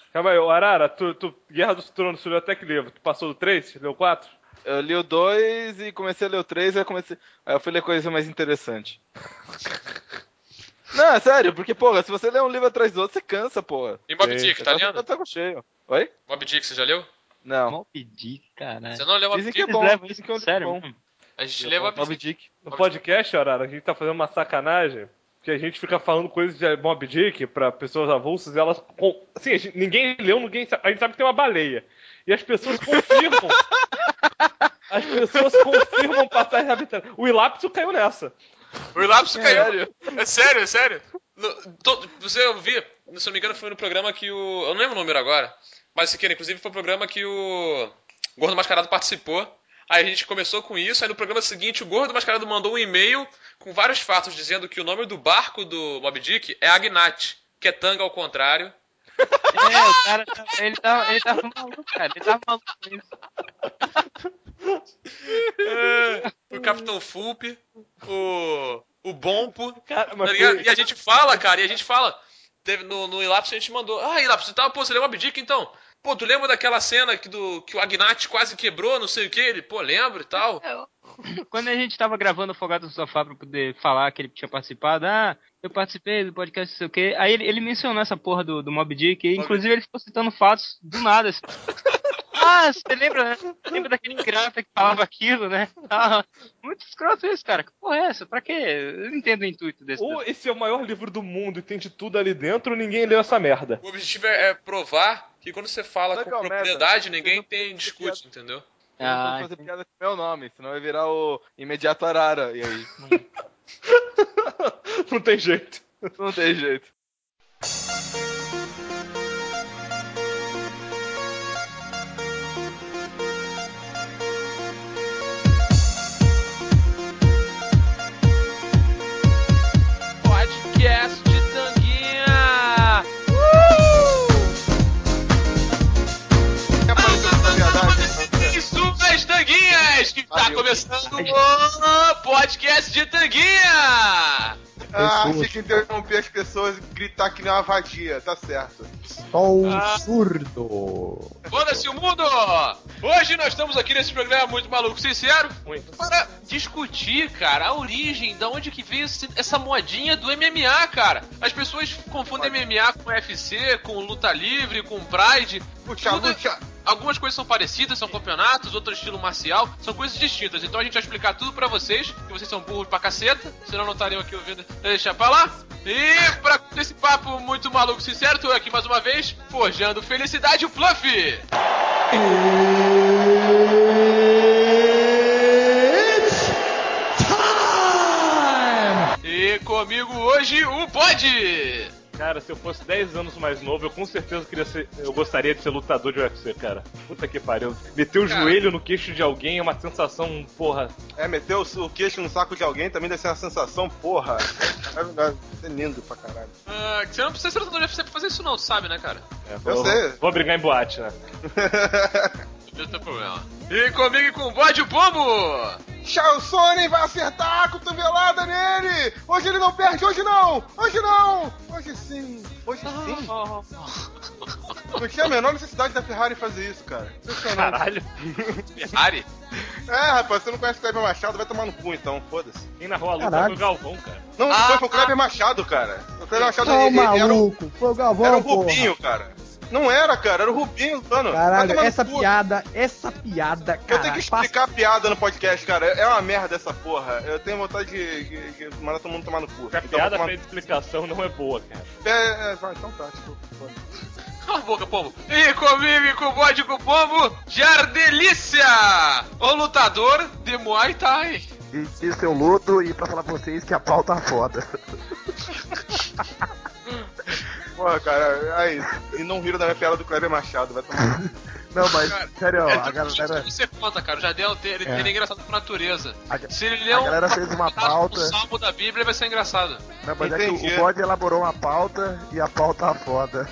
Calma aí, ô Arara, Guerra dos Tronos, tu leu até que livro? Tu passou do 3? Leu 4? Eu li o 2 e comecei a ler o 3, aí eu fui ler coisa mais interessante. Não, é sério, porque, porra, se você ler um livro atrás do outro, você cansa, porra. E Mob Dick, tá lendo? Tá cheio. Oi? Mob Dick, você já leu? Não. Mob Dick, caralho. Você não leu Mob Dizem Dick? que é bom, levam dizem isso que é um livro sério bom. mesmo? A gente lê Mob Dick. No podcast, Arara, a gente tá fazendo uma sacanagem, que a gente fica falando coisas de Mob Dick pra pessoas avulsas e elas... Assim, ninguém leu, a gente sabe que tem uma baleia. E as pessoas confirmam. As pessoas confirmam passagem arbitrariamente. O Ilapso caiu nessa. O Ilapso caiu. É sério. Você ouvia, se não me engano, foi no programa que o... Eu não lembro o número agora. Mas se queira, inclusive foi o programa que o Gordo Mascarado participou. Aí a gente começou com isso, aí no programa seguinte o Gordo Mascarado mandou um e-mail com vários fatos dizendo que o nome do barco do Moby Dick é Agnat, que é tanga ao contrário. O cara, ele tava maluco, cara. Ele tava maluco com isso. O Capitão Fulp, o Bompo, Cara, mas tá ligado? E a gente fala, teve no Ilapso a gente mandou, Ilapso, tá, pô, você leu Moby Dick então? Pô, tu lembra daquela cena que o Agnat quase quebrou, não sei o que? Ele, pô, lembro e tal. Quando a gente tava gravando o Folgado no Sofá pra poder falar que ele tinha participado, eu participei do podcast, não sei o quê. Aí ele mencionou essa porra do Mob Dick, e inclusive ele ficou citando fatos do nada. Assim. Você lembra, né? Lembra daquele pirata que falava aquilo, né? Muito escroto isso, cara. Que porra é essa? Pra quê? Eu não entendo o intuito desse. Ou esse é o maior livro do mundo e tem de tudo ali dentro, ou ninguém leu essa merda. O objetivo é provar que quando você fala com propriedade, ninguém discute, entendeu? Eu não posso fazer piada com o meu nome, senão vai virar o Imediato Arara, e aí? Não tem jeito. Não tem jeito. Podcast de Tanguinha! Suas Tanguinhas! Que tá começando o Podcast de Tanguinha! Achei que interromper as pessoas e gritar que nem uma vadia, tá certo. Sou surdo. Foda-se o mundo! Hoje nós estamos aqui nesse programa muito maluco, sincero, para discutir, cara, a origem, da onde que veio essa modinha do MMA, cara. As pessoas confundem MMA com UFC, com luta livre, com Pride. Luta. Algumas coisas são parecidas, são campeonatos, outro estilo marcial, são coisas distintas. Então a gente vai explicar tudo pra vocês, que vocês são burros pra caceta, senão não estariam aqui ouvindo. Deixa pra lá. E pra esse papo muito maluco sincero, tô aqui mais uma vez, forjando felicidade o Fluff. It's time! E comigo hoje o Bode. Cara, se eu fosse 10 anos mais novo, eu com certeza eu gostaria de ser lutador de UFC, cara. Puta que pariu. Meter o joelho no queixo de alguém é uma sensação, porra. Meter o queixo no saco de alguém também deve ser uma sensação, porra. É lindo pra caralho. Você não precisa ser lutador de UFC pra fazer isso não, tu sabe, né, cara? Eu sei. Vou brigar em boate, né? Não tem problema. E comigo e com o Bode o Pombo! Charles Sonnen vai acertar a cotovelada nele! Hoje ele não perde, hoje não! Hoje não! Hoje sim! Hoje sim! Não tinha a menor necessidade da Ferrari fazer isso, cara. Caralho! Ferrari? Rapaz, você não conhece o Kleber Machado, vai tomar no cu então, foda-se. Quem narrou a luta foi o Galvão, cara. Não, foi o Kleber Machado, cara. O Kleber Machado Maluco, foi o Galvão, era o Rubinho, cara. Não era, cara, era o Rubinho, mano. Caralho, essa piada, cara. Eu tenho que explicar a piada no podcast, cara. É uma merda essa porra. Eu tenho vontade de mandar todo mundo tomar no cu. A piada feita de explicação não é boa, cara. Vai, então tá, tipo. Cala a boca, Pombo. E comigo e com o Bode e com o Pombo, Jardelícia, o lutador de Muay Thai. Isso eu luto e pra falar pra vocês que a pau tá foda. Porra, cara, aí. E não riram da minha piada do Kleber Machado, vai tomar. Não, mas, cara, sério, a galera. Você conta, cara. O Jardel ele é engraçado por natureza. Se ele ler a galera fez uma pauta. O salmo da Bíblia vai ser engraçado. Não, mas é que o Bode elaborou uma pauta e a pauta tá foda.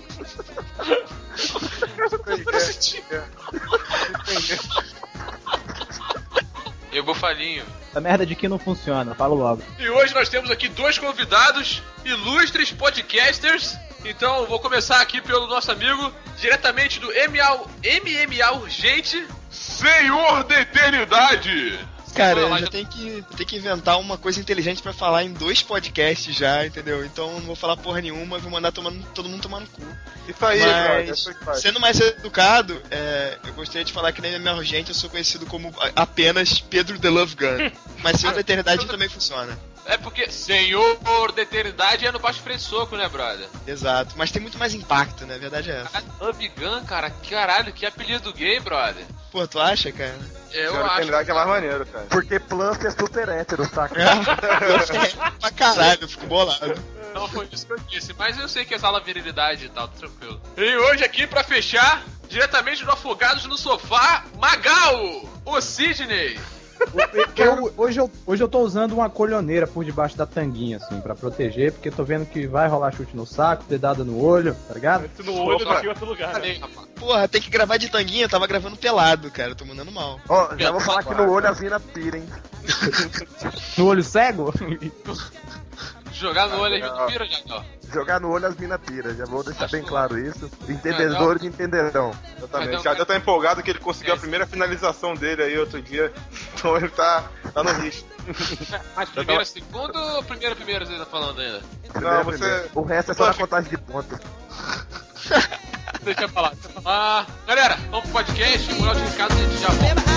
Eu vou falinho. Essa merda de que não funciona, falo logo. E hoje nós temos aqui dois convidados, ilustres podcasters, Então, vou começar aqui pelo nosso amigo, diretamente do MMA Urgente, Senhor da Eternidade! Cara, eu já tenho que inventar uma coisa inteligente pra falar em 2 podcasts já, entendeu? Então não vou falar porra nenhuma, vou mandar todo mundo tomar no cu. Isso aí, Mas, sendo mais educado, eu gostaria de falar que na MMA Urgente eu sou conhecido como apenas Pedro The Love Gun. Mas Senhor da Eternidade também funciona. É porque Senhor da Eternidade é no baixo frente soco, né, brother? Exato, mas tem muito mais impacto, né? A verdade é essa. Love Gun, cara, caralho, que apelido gay, brother. Pô, tu acha, cara? Eu Senhor da acho. Eternidade é mais maneiro, cara. Porque Plump é super hétero, saca? Pra caralho, eu fico bolado. Não foi isso que eu disse, mas eu sei que exala virilidade e tal, tranquilo. E hoje aqui, pra fechar, diretamente do Afogados no Sofá, Magal, o Sidney. Hoje eu tô usando uma colhoneira por debaixo da tanguinha, assim, pra proteger, porque tô vendo que vai rolar chute no saco, dedada no olho, tá ligado? No olho daqui em outro lugar. Né? Porra, tem que gravar de tanguinha, eu tava gravando pelado, cara, eu tô mandando mal. Ó, já vou falar que no olho as minas pira, hein? No olho cego? Jogar no olho aí, vira, Jagal. Jogar no olho as minas pira, já vou deixar bem claro isso. Entendedores entenderão. Exatamente. Já tá empolgado que ele conseguiu a primeira finalização dele aí outro dia. Então ele tá no risco. Mas primeiro, segundo ou primeiro você tá falando ainda? Não, você... O resto é só na contagem de pontos. Deixa eu falar. Galera, vamos pro podcast, moral de recado, a gente já volta.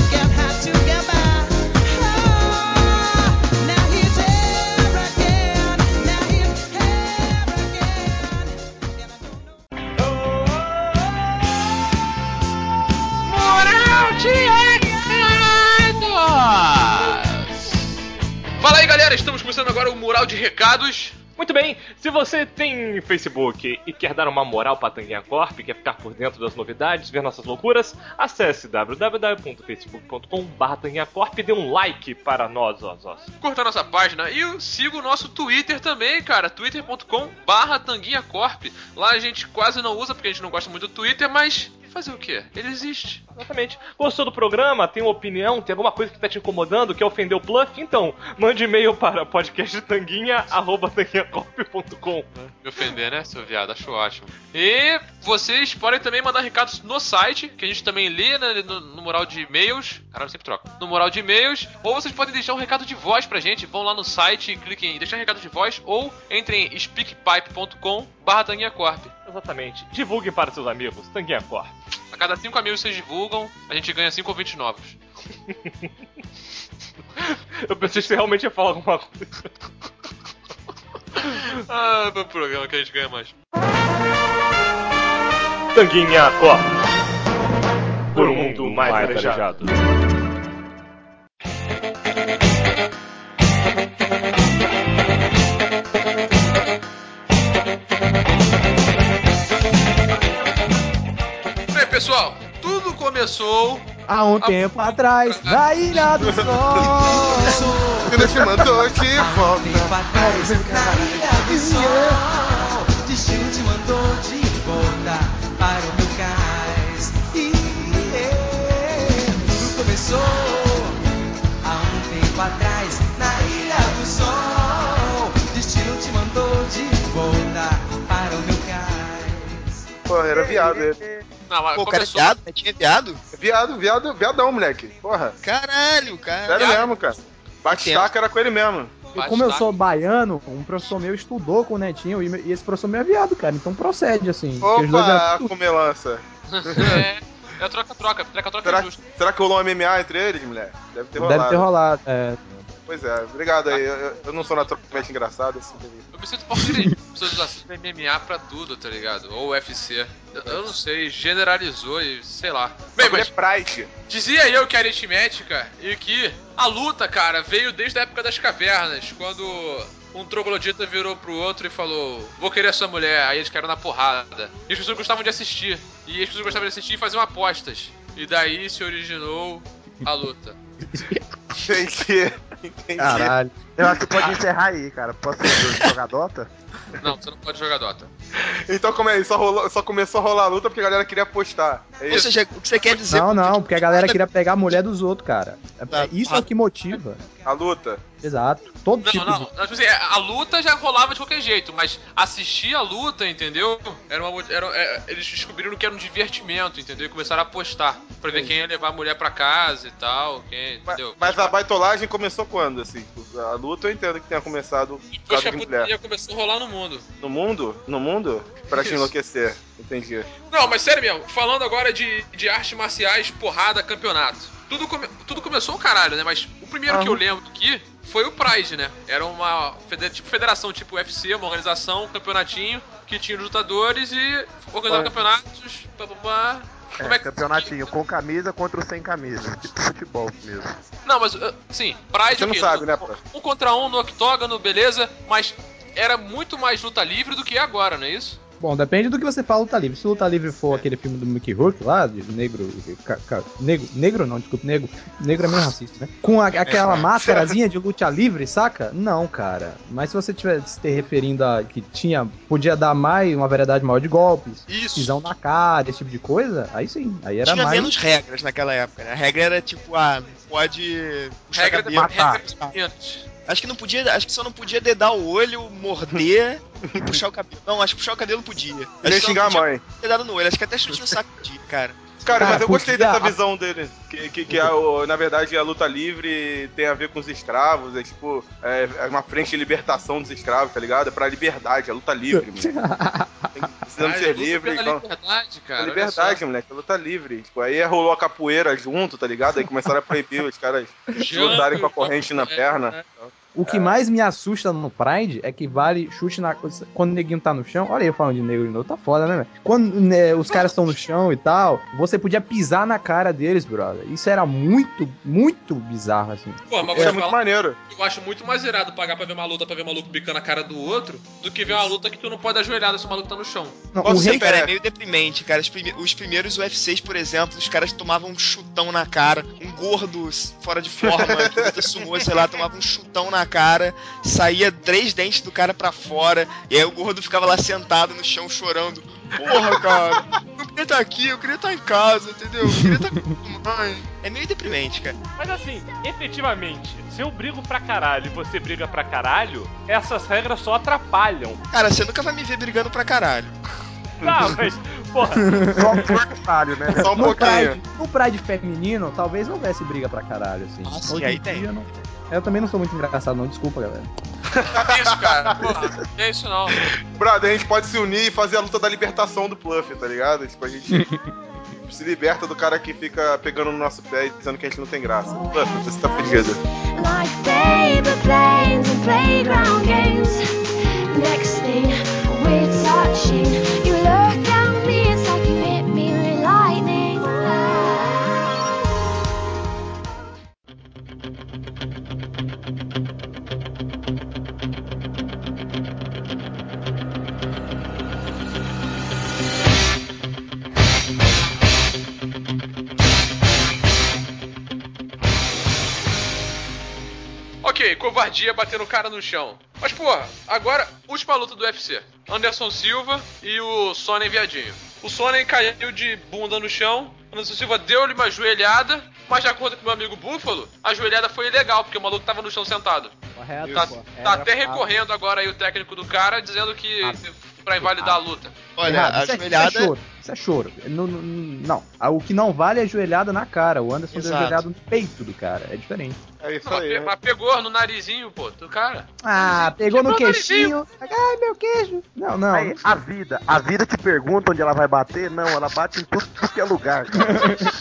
Fala aí, galera, estamos começando agora o Mural de Recados. Muito bem, se você tem Facebook e quer dar uma moral pra Tanguinha Corp, quer ficar por dentro das novidades, ver nossas loucuras, acesse www.facebook.com/tanguinhacorp e dê um like para nós. Curta a nossa página e siga o nosso Twitter também, cara, twitter.com/tanguinhacorp. Lá a gente quase não usa porque a gente não gosta muito do Twitter, mas fazer o quê? Ele existe. Exatamente. Gostou do programa? Tem uma opinião? Tem alguma coisa que tá te incomodando? Quer ofender o Pluff? Então, mande e-mail para podcasttanguinha@tanguinhacorp.com. Me ofender, né, seu viado? Acho ótimo. E vocês podem também mandar recados no site, que a gente também lê no mural de e-mails. Caralho, sempre troca. No mural de e-mails. Ou vocês podem deixar um recado de voz pra gente. Vão lá no site, cliquem em deixar recado de voz. Ou entrem em speakpipe.com/tanguinhacorp. Exatamente. Divulguem para seus amigos. Tanguinha Corp. A cada 5 amigos vocês divulgam, a gente ganha 5 ouvintes novos. Eu pensei que você realmente ia falar alguma coisa. Pro programa que a gente ganha mais. Tanguinha Corp. Por um mundo mais arejado. Bem, pessoal, tudo começou Há um tempo atrás, na Ilha do Sol. Ele te mandou de volta. Na Ilha do Sol, destino te mandou de volta para o meu cais. Tudo começou há um tempo atrás. Na Ilha do Sol, destino te mandou de volta para o meu cais. Pô, era viado ele. Não, mas Pô, cara, é começou... viado? Tinha viado? Viadão, moleque. Porra. Caralho, cara. Sério mesmo, cara. Bate-staca era com ele mesmo. E como eu sou baiano, um professor meu estudou com o Netinho e esse professor meu é viado, cara. Então procede, assim. porque os dois Opa, eram- com melança. É troca-troca Será, é justo. será que rolou um MMA entre eles, mulher? Deve ter rolado. Deve ter rolado. É. Pois é, obrigado aí. Eu não sou naturalmente engraçado, assim. Eu me sinto forte de pessoas usam MMA pra tudo, tá ligado? Ou UFC. Eu não sei, generalizou e sei lá. Bem, Bem, mas é Pride. dizia eu que era aritmética e que a luta, cara, veio desde a época das cavernas, quando um troglodita virou pro outro e falou: vou querer sua mulher, aí eles caíram na porrada. E as pessoas gostavam de assistir. E as pessoas gostavam de assistir e faziam apostas. E daí se originou a luta. Entendi. Caralho. Eu acho que pode encerrar aí, cara. Posso jogar Dota? Não, você não pode jogar Dota. Então como é? Só começou a rolar a luta porque a galera queria apostar. É Ou isso? seja, o que você quer dizer... Não, porque a galera queria pegar a mulher dos outros, cara. Isso é o que motiva. A luta. Exato. Todo tipo Não, tipo assim, a luta já rolava de qualquer jeito, mas assistir a luta, entendeu? Eles descobriram que era um divertimento, entendeu? E começaram a apostar pra ver quem ia levar a mulher pra casa e tal, entendeu? Mas a baitolagem começou quando, assim? A luta eu entendo que tenha começado por Depois causa que a de putaria mulher. começou a rolar no mundo. No mundo? No mundo? Pra te Isso. enlouquecer. Entendi. Não, mas sério mesmo, falando agora de artes marciais, porrada, campeonato. Tudo começou o caralho, né? Mas o primeiro que eu lembro aqui foi o Pride, né? Era uma federação tipo UFC, uma organização, um campeonatinho que tinha lutadores e organizava campeonatos. Como é que... campeonatinho com camisa contra o sem camisa. Tipo futebol mesmo. Não, mas sim, Pride Você não o quê? sabe, né, Um contra um no octógono, beleza, mas era muito mais luta livre do que agora, não é isso? Bom, depende do que você fala luta livre. Se luta livre for aquele filme do Mickey Rourke lá, de negro... Negro não, desculpa, negro. Negro é meio racista, né? Com aquela máscarazinha de luta livre, saca? Não, cara. Mas se você estiver se referindo a que podia dar mais, uma variedade maior de golpes, pisão na cara, esse tipo de coisa, aí sim. Aí era Tinha mais... menos regras naquela época, né? A regra era tipo, não pode puxar cabelo. Matar. Acho que só não podia dedar o olho, morder e puxar o cabelo. Não, acho que puxar o cabelo podia. Podia xingar a mãe. Dedado no olho, acho que até chute no saco podia, cara. Cara, mas eu gostei podia- dessa visão dele. Na verdade, a luta livre tem a ver com os escravos. É tipo, é uma frente de libertação dos escravos, tá ligado? É pra liberdade, a luta livre, moleque. Precisamos ser livres. Então... Liberdade, cara. É liberdade, moleque, a luta livre. Tipo, aí rolou a capoeira junto, tá ligado? Aí começaram a proibir os caras lutarem com a corrente na perna. O que mais me assusta no Pride é que vale chute na... Quando o neguinho tá no chão... Olha eu falando de negro de novo, tá foda, né, velho? Quando os caras estão no chão e tal, você podia pisar na cara deles, brother. Isso era muito, muito bizarro, assim. Pô, mas Isso é muito maneiro. Eu acho muito mais irado pagar pra ver uma luta, pra ver o maluco bicando a cara do outro, do que ver uma luta que tu não pode ajoelhar se o maluco tá no chão. Não, Qual o você rei... Cara, é meio deprimente, cara. Os primeiros UFCs, por exemplo, os caras tomavam um chutão na cara. Um gordo fora de forma, que luta sumô, sei lá, tomava um chutão na cara, saía 3 dentes do cara pra fora, e aí o gordo ficava lá sentado no chão chorando. Porra, cara, eu queria estar aqui, eu queria estar em casa, entendeu? Eu queria estar com a mãe. É meio deprimente, cara. Mas assim, efetivamente, se eu brigo pra caralho e você briga pra caralho, essas regras só atrapalham. Cara, você nunca vai me ver brigando pra caralho. Tá, mas, porra, Só um detalhe, né? Só um No pouquinho. Pride feminino, talvez não houvesse briga pra caralho, assim. Ah, sim, Hoje aí em tem. dia, não... Eu também não sou muito engraçado, não. Desculpa, galera. Não é isso, cara. Porra, não é isso não. Brother, a gente pode se unir e fazer a luta da libertação do Pluff, tá ligado? Tipo, a gente se liberta do cara que fica pegando no nosso pé e dizendo que a gente não tem graça. Pluff, você tá fudido. Like paper planes and playground games. Next thing we're touching, you look at me, it's like you hit me with lightning. Ok, covardia batendo o cara no chão. Mas, porra, agora, última luta do UFC. Anderson Silva e o Sonnen Viadinho. O Sonnen caiu de bunda no chão, Anderson Silva deu-lhe uma joelhada, mas de acordo com meu amigo Búfalo, a joelhada foi ilegal, porque o maluco tava no chão sentado. Correto, Tá até recorrendo agora aí o técnico do cara, dizendo que pra invalidar a luta. Olha, a joelhada... Isso é choro. Não. O que não vale é a joelhada na cara. O Anderson deu Exato. joelhada no peito do cara. É diferente. É isso Não, aí. mas pegou no narizinho, pô, do cara. Ah, pegou no Quebrou o queixinho. Ai, meu queixo. Não. Aí, a vida te pergunta onde ela vai bater? Não, ela bate em tudo que é lugar, cara.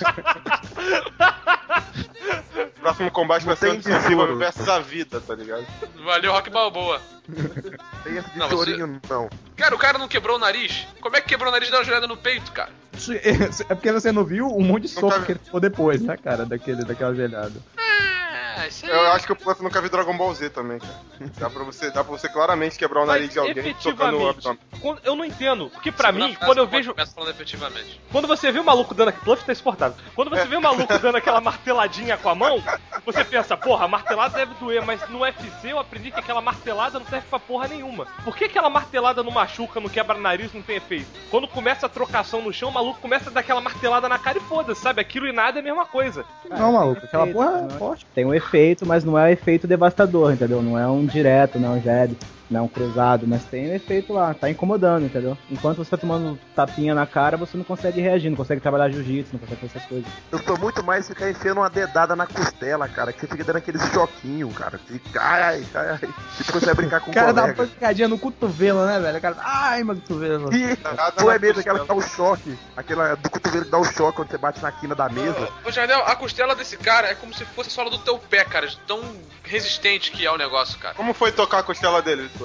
Próximo combate vai ser Tem Anderson Silva tesouro. versus a vida, tá ligado? Valeu, Rock Balboa. Tem esse de Não, chorinho, não. Cara, o cara não quebrou o nariz? Como é que quebrou o nariz e deu uma joelhada no peito, cara? É porque você não viu um monte de soco tá- que ele ficou depois, né, cara? Daquela joelhada. isso aí. Eu acho que o Puff nunca viu Dragon Ball Z também, cara. Dá pra você claramente quebrar o nariz de alguém tocando o abdômen. Eu não entendo, porque pra Segunda mim, frase quando eu do vejo... Começa falando efetivamente. Quando você vê o maluco dando... Puff tá exportado. Quando você vê o maluco dando aquela marteladinha com a mão, você pensa, porra, a martelada deve doer, mas no UFC eu aprendi que aquela martelada não serve pra porra nenhuma. Por que aquela martelada não machuca, não quebra nariz, não tem efeito? Quando começa a trocação no chão, o maluco começa a dar aquela martelada na cara e foda-se, sabe? Aquilo e nada é a mesma coisa. Não, maluco, aquela porra é forte. Tem um efeito, mas não é um efeito devastador, entendeu? Não é um direto, não é um jab, não é um cruzado, mas tem um efeito lá, tá incomodando, entendeu? Enquanto você tá tomando tapinha na cara, você não consegue reagir, não consegue trabalhar jiu-jitsu, não consegue fazer essas coisas. Eu sou muito mais ficar enfiando uma dedada na costela, cara, que você fica dando aquele choquinho, cara. Fica, ai. Tipo, você vai brincar com O cara dá uma colega. pancadinha no cotovelo, né, velho? O cara, ai, meu cotovelo. Ou é mesmo aquela que dá o choque, aquela do cotovelo que dá o choque quando você bate na quina da mesa. Ô, Jardel, a costela desse cara é como se fosse a sola do teu pé, cara. De tão resistente que é o negócio, cara. Como foi tocar a costela dele, pô?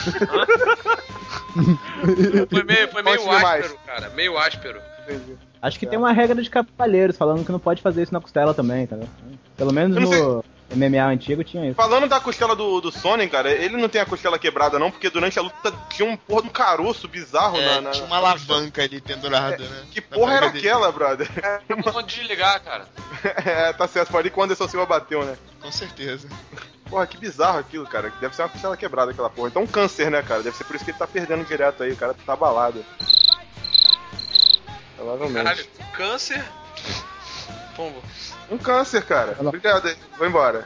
Foi meio Conte-me mais. áspero, cara. Meio áspero. Entendi. Acho que tem uma regra de cavalheiros falando que não pode fazer isso na costela também, entendeu? Pelo menos Eu não no MMA antigo tinha isso. Falando da costela do Sonnen, cara, ele não tem a costela quebrada não, porque durante a luta tinha um porra de um caroço bizarro na... Tinha uma alavanca ali pendurada, né? Que porra era barriga dele. aquela, brother? Não desligar, cara. Tá certo, foi ali que o Anderson Silva bateu, né? Com certeza. Porra, que bizarro aquilo, cara. Deve ser uma costela quebrada aquela porra. Então um câncer, né, cara? Deve ser por isso que ele tá perdendo direto aí, o cara tá abalado. Provavelmente. Caralho, câncer. Pombo. Um câncer, cara. Obrigado aí. Vou embora.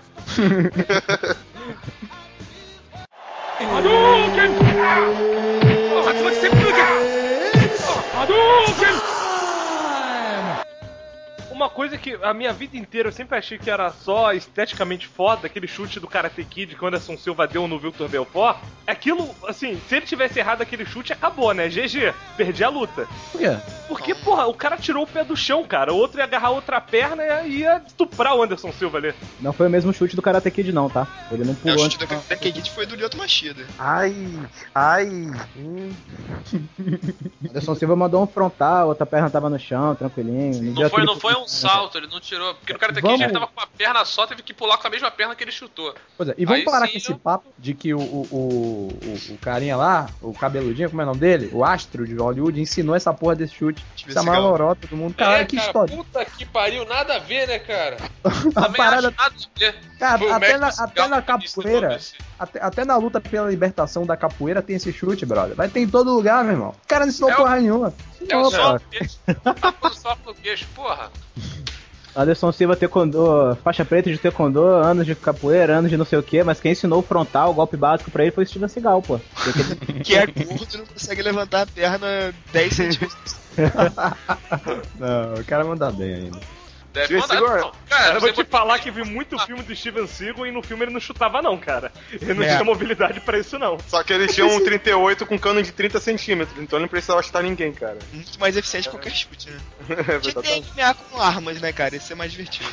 Uma coisa que a minha vida inteira eu sempre achei que era só esteticamente foda, aquele chute do Karate Kid que o Anderson Silva deu no Vitor Belfort, aquilo, assim, se ele tivesse errado aquele chute, acabou, né? GG, perdi a luta. Por quê? Porque, porra, o cara tirou o pé do chão, cara. O outro ia agarrar outra perna e ia estuprar o Anderson Silva ali. Não foi o mesmo chute do Karate Kid não, tá? Ele não O pulou chute antes. da Kid foi do Lyoto Machida. Ai. Anderson Silva mandou um frontal, outra perna tava no chão, tranquilinho. Não foi um salto, ele não tirou. Porque no Karate Kid ele tava com uma perna só, teve que pular com a mesma perna que ele chutou. Pois é, e vamos Aí parar sim, com esse papo de que o carinha lá, o cabeludinho, como é o nome dele? O astro de Hollywood, ensinou essa porra desse chute. Essa maior lorota do mundo. Cara, que cara, história. puta que pariu, nada a ver, né, cara? A Também parada... acho nada a ver. Cara, Foi o até mestre na que disse capoeira, todo esse- até na luta pela libertação da capoeira tem esse chute, brother. Vai ter em todo lugar, meu irmão. O cara não ensinou É o- porra nenhuma. É o Não, só cara. no queixo. Tá com o só no queixo, porra. Anderson Silva taekwondo, faixa preta de taekwondo, anos de capoeira, anos de não sei o que, mas quem ensinou o frontal, o golpe básico pra ele foi o Steven Seagal, pô. Que é gordo e não consegue levantar a perna 10 centímetros. Não, o cara manda bem ainda. Deve mandar. Seagal- Não, cara, Eu vou te você falar que vi muito filme do Steven Seagal e no filme ele não chutava não, cara. Ele não É. tinha mobilidade pra isso não. Só que ele tinha um 38 com cano de 30 centímetros, então ele não precisava chutar ninguém, cara. Muito mais eficiente que qualquer chute, né? É Tinha que ter verdade. MMA com armas, né, cara? Isso é mais divertido.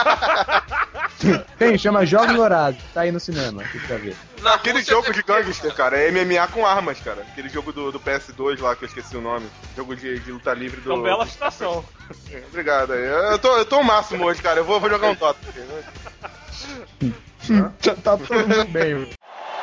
Tem, chama Jogos Dourados, tá aí no cinema, aqui pra ver. Na Aquele Rússia jogo deve de ter, gangster, cara, é MMA com armas, cara. Aquele jogo do PS2 lá, que eu esqueci o nome. Jogo de luta livre do... Então, bela citação. Obrigado aí. Eu tô o máximo hoje, cara. Eu vou jogar um Dota. Tá todo mundo bem, mano.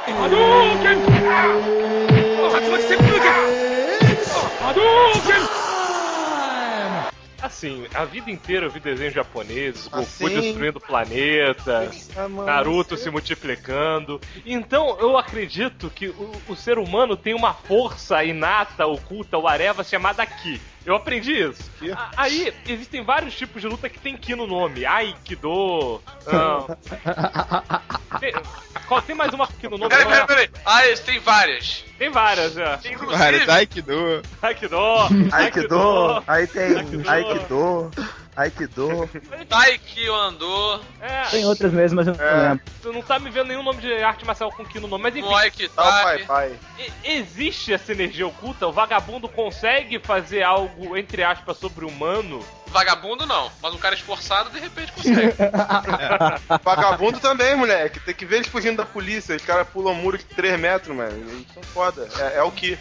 Assim, a vida inteira eu vi desenhos japoneses, Goku Assim? destruindo o planeta, Naruto se multiplicando. Então eu acredito que o ser humano tem uma força inata, oculta, whatever, chamada Ki. Eu aprendi isso. Aí existem vários tipos de luta que tem Ki no nome. Aikido. Tem mais uma Ki no nome? Peraí. Ah, tem várias. Tem várias, já. Cara, Aikido. Aikido. Aikido, aí tem Aikido. Aikido. Taekwondo. É, Tem outras mesmo, mas eu não lembro. tu não tá me vendo nenhum nome de arte marcial com Ki no nome, mas enfim. Muay Pai, Thai. pai. Existe essa energia oculta? O vagabundo consegue fazer algo, entre aspas, sobre-humano? Vagabundo não, mas um cara esforçado de repente consegue. Vagabundo também, moleque. Tem que ver eles fugindo da polícia. Os caras pulam um muro de 3 metros, mano. Eles são foda. É o que.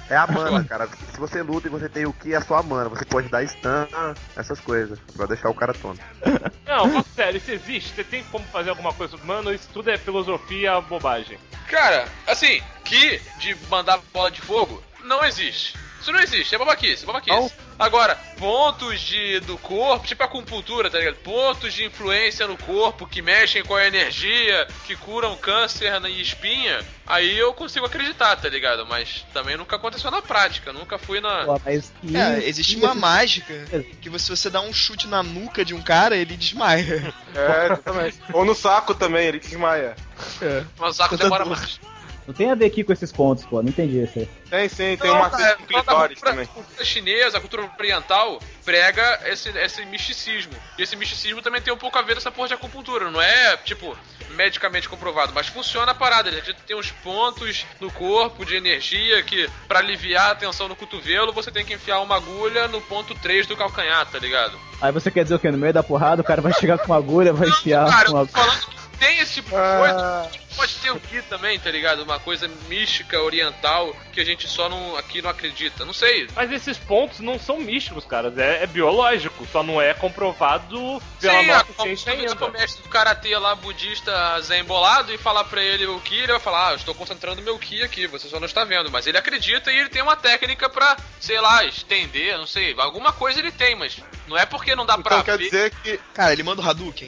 É a mana, cara. Se você luta e você tem o Ki, é só a mana. Você pode dar stun, essas coisas, pra deixar o cara tonto. Não, fala sério, isso existe? Você tem como fazer alguma coisa? Mano, isso tudo é filosofia, bobagem. Cara, assim, Ki de mandar bola de fogo não existe. Isso não existe, é babaquice, é babaquice. Não. Agora, pontos do corpo, tipo acupuntura, tá ligado? Pontos de influência no corpo que mexem com a energia, que curam câncer e espinha, aí eu consigo acreditar, tá ligado? Mas também nunca aconteceu na prática, nunca fui na... Pô, mas Existe uma mágica que se você dá um chute na nuca de um cara, ele desmaia. É, exatamente. Ou no saco também, ele desmaia. Mas o saco demora mais. Não tem a ver aqui com esses pontos, pô. Não entendi isso aí. Tem sim, tem uma coisa com clitóris também. A cultura chinesa, a cultura oriental, prega esse misticismo. E esse misticismo também tem um pouco a ver com essa porra de acupuntura. Não é, tipo, medicamente comprovado, mas funciona a parada. A gente tem uns pontos no corpo de energia que, pra aliviar a tensão no cotovelo, você tem que enfiar uma agulha no ponto 3 do calcanhar, tá ligado? Aí você quer dizer o quê? No meio da porrada, o cara vai chegar com uma agulha, vai enfiar Cara, uma eu tô falando que tem esse tipo de coisa. Pode ter o Ki também, tá ligado? Uma coisa mística, oriental, que a gente só aqui não acredita. Não sei. Mas esses pontos não são místicos, cara. É biológico, só não é comprovado pela Sim, nossa como ciência se ainda. o mestre do karatê lá, budista, zen bolado, e falar pra ele o Ki, ele vai falar, eu estou concentrando meu Ki aqui, você só não está vendo. Mas ele acredita e ele tem uma técnica pra, sei lá, estender, não sei, alguma coisa ele tem, mas não é porque não dá pra Então quer ver. dizer que... Cara, ele manda o Hadouken.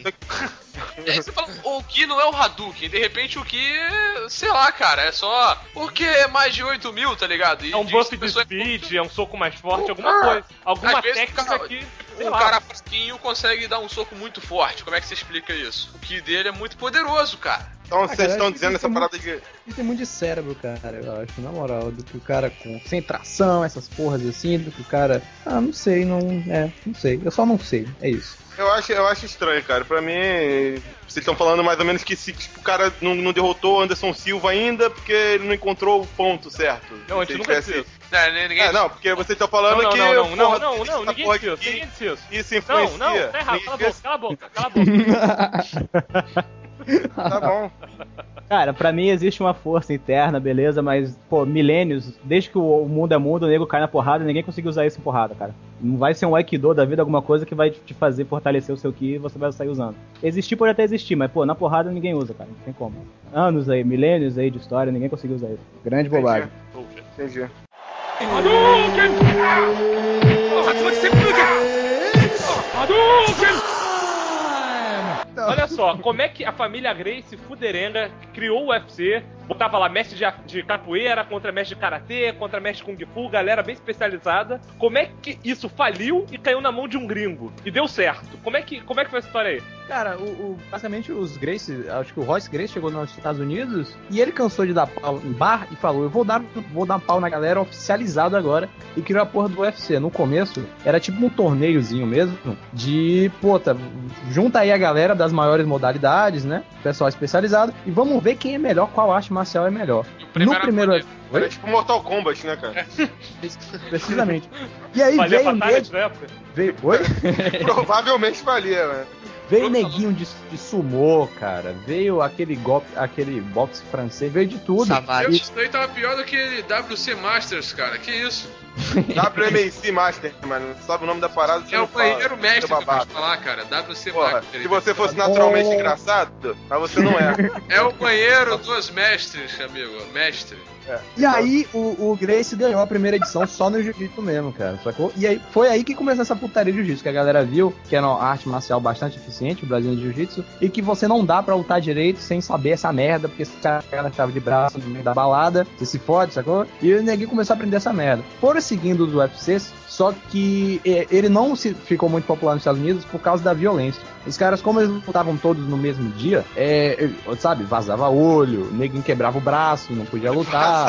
E aí você fala, o Ki não é o Hadouken, de repente o Ki, sei lá, cara, é só porque é mais de 8 mil, tá ligado? E É um buff de speed, é um soco mais forte, alguma coisa. Alguma Às vezes técnica que, sei um lá. cara fraquinho consegue dar um soco muito forte. Como é que você explica isso? O Ki dele é muito poderoso, cara. Então vocês estão cara, dizendo essa parada de... Isso tem muito de cérebro, cara, eu acho, na moral. Do que o cara com concentração, essas porras assim, do que o cara... Ah, não sei, não sei. Eu só não sei, é isso. Eu acho estranho, cara. Pra mim, vocês estão falando mais ou menos que se tipo, o cara não derrotou o Anderson Silva ainda porque ele não encontrou o ponto certo. Não, a gente nunca disse isso. Não, porque vocês estão falando que... Não, ninguém disse isso, ninguém disse isso. Isso influencia. Não, tá errado, cala a boca. Tá bom. Cara, pra mim existe uma força interna, beleza, mas, pô, milênios, desde que o mundo é mundo, o nego cai na porrada, ninguém conseguiu usar isso em porrada, cara. Não vai ser um Aikido da vida, alguma coisa que vai te fazer fortalecer o seu Ki e você vai sair usando. Existir pode até existir, mas, pô, na porrada ninguém usa, cara, não tem como. Anos aí, milênios aí de história, ninguém conseguiu usar isso. Grande bobagem. Entendi. Olha só, como é que a família Gracie Fuderenga criou o UFC, botava lá mestre de capoeira contra mestre de karatê, contra mestre de kung fu, galera bem especializada. Como é que isso faliu e caiu na mão de um gringo? E deu certo. Como é que foi essa história aí? Cara, basicamente os Gracie, acho que o Royce Gracie chegou nos Estados Unidos e ele cansou de dar pau em bar e falou, eu vou dar pau na galera oficializado agora, e criou a porra do UFC. No começo, era tipo um torneiozinho mesmo, de, junta aí a galera das maiores modalidades, né, pessoal especializado, e vamos ver quem é melhor, qual arte marcial é melhor. No primeiro... Era tipo Mortal Kombat, né, cara? Precisamente. E aí Valia veio batalha na época? Oi? Provavelmente valia, né? Veio neguinho de sumô, cara. Veio aquele boxe francês, veio de tudo. Isso daí tava pior do que WC Masters, cara. Que isso? WMC Master, mano. Sabe o nome da parada? É o banheiro mestre que eu posso falar, cara. WC Porra, Master. se você fosse naturalmente engraçado, mas você não é. É o banheiro dos mestres, amigo. Mestre. E aí o Gracie ganhou a primeira edição só no jiu-jitsu mesmo, cara, sacou? E aí foi aí que começou essa putaria de jiu-jitsu, que a galera viu que era uma arte marcial bastante eficiente, o brasileiro de jiu-jitsu, e que você não dá pra lutar direito sem saber essa merda, porque esse cara na chave de braço no meio da balada, você se fode, sacou? E o neguinho começou a aprender essa merda. Foram seguindo os UFCs, só que ele não ficou muito popular nos Estados Unidos por causa da violência. Os caras, como eles lutavam todos no mesmo dia, sabe, vazava olho, neguinho quebrava o braço, não podia lutar.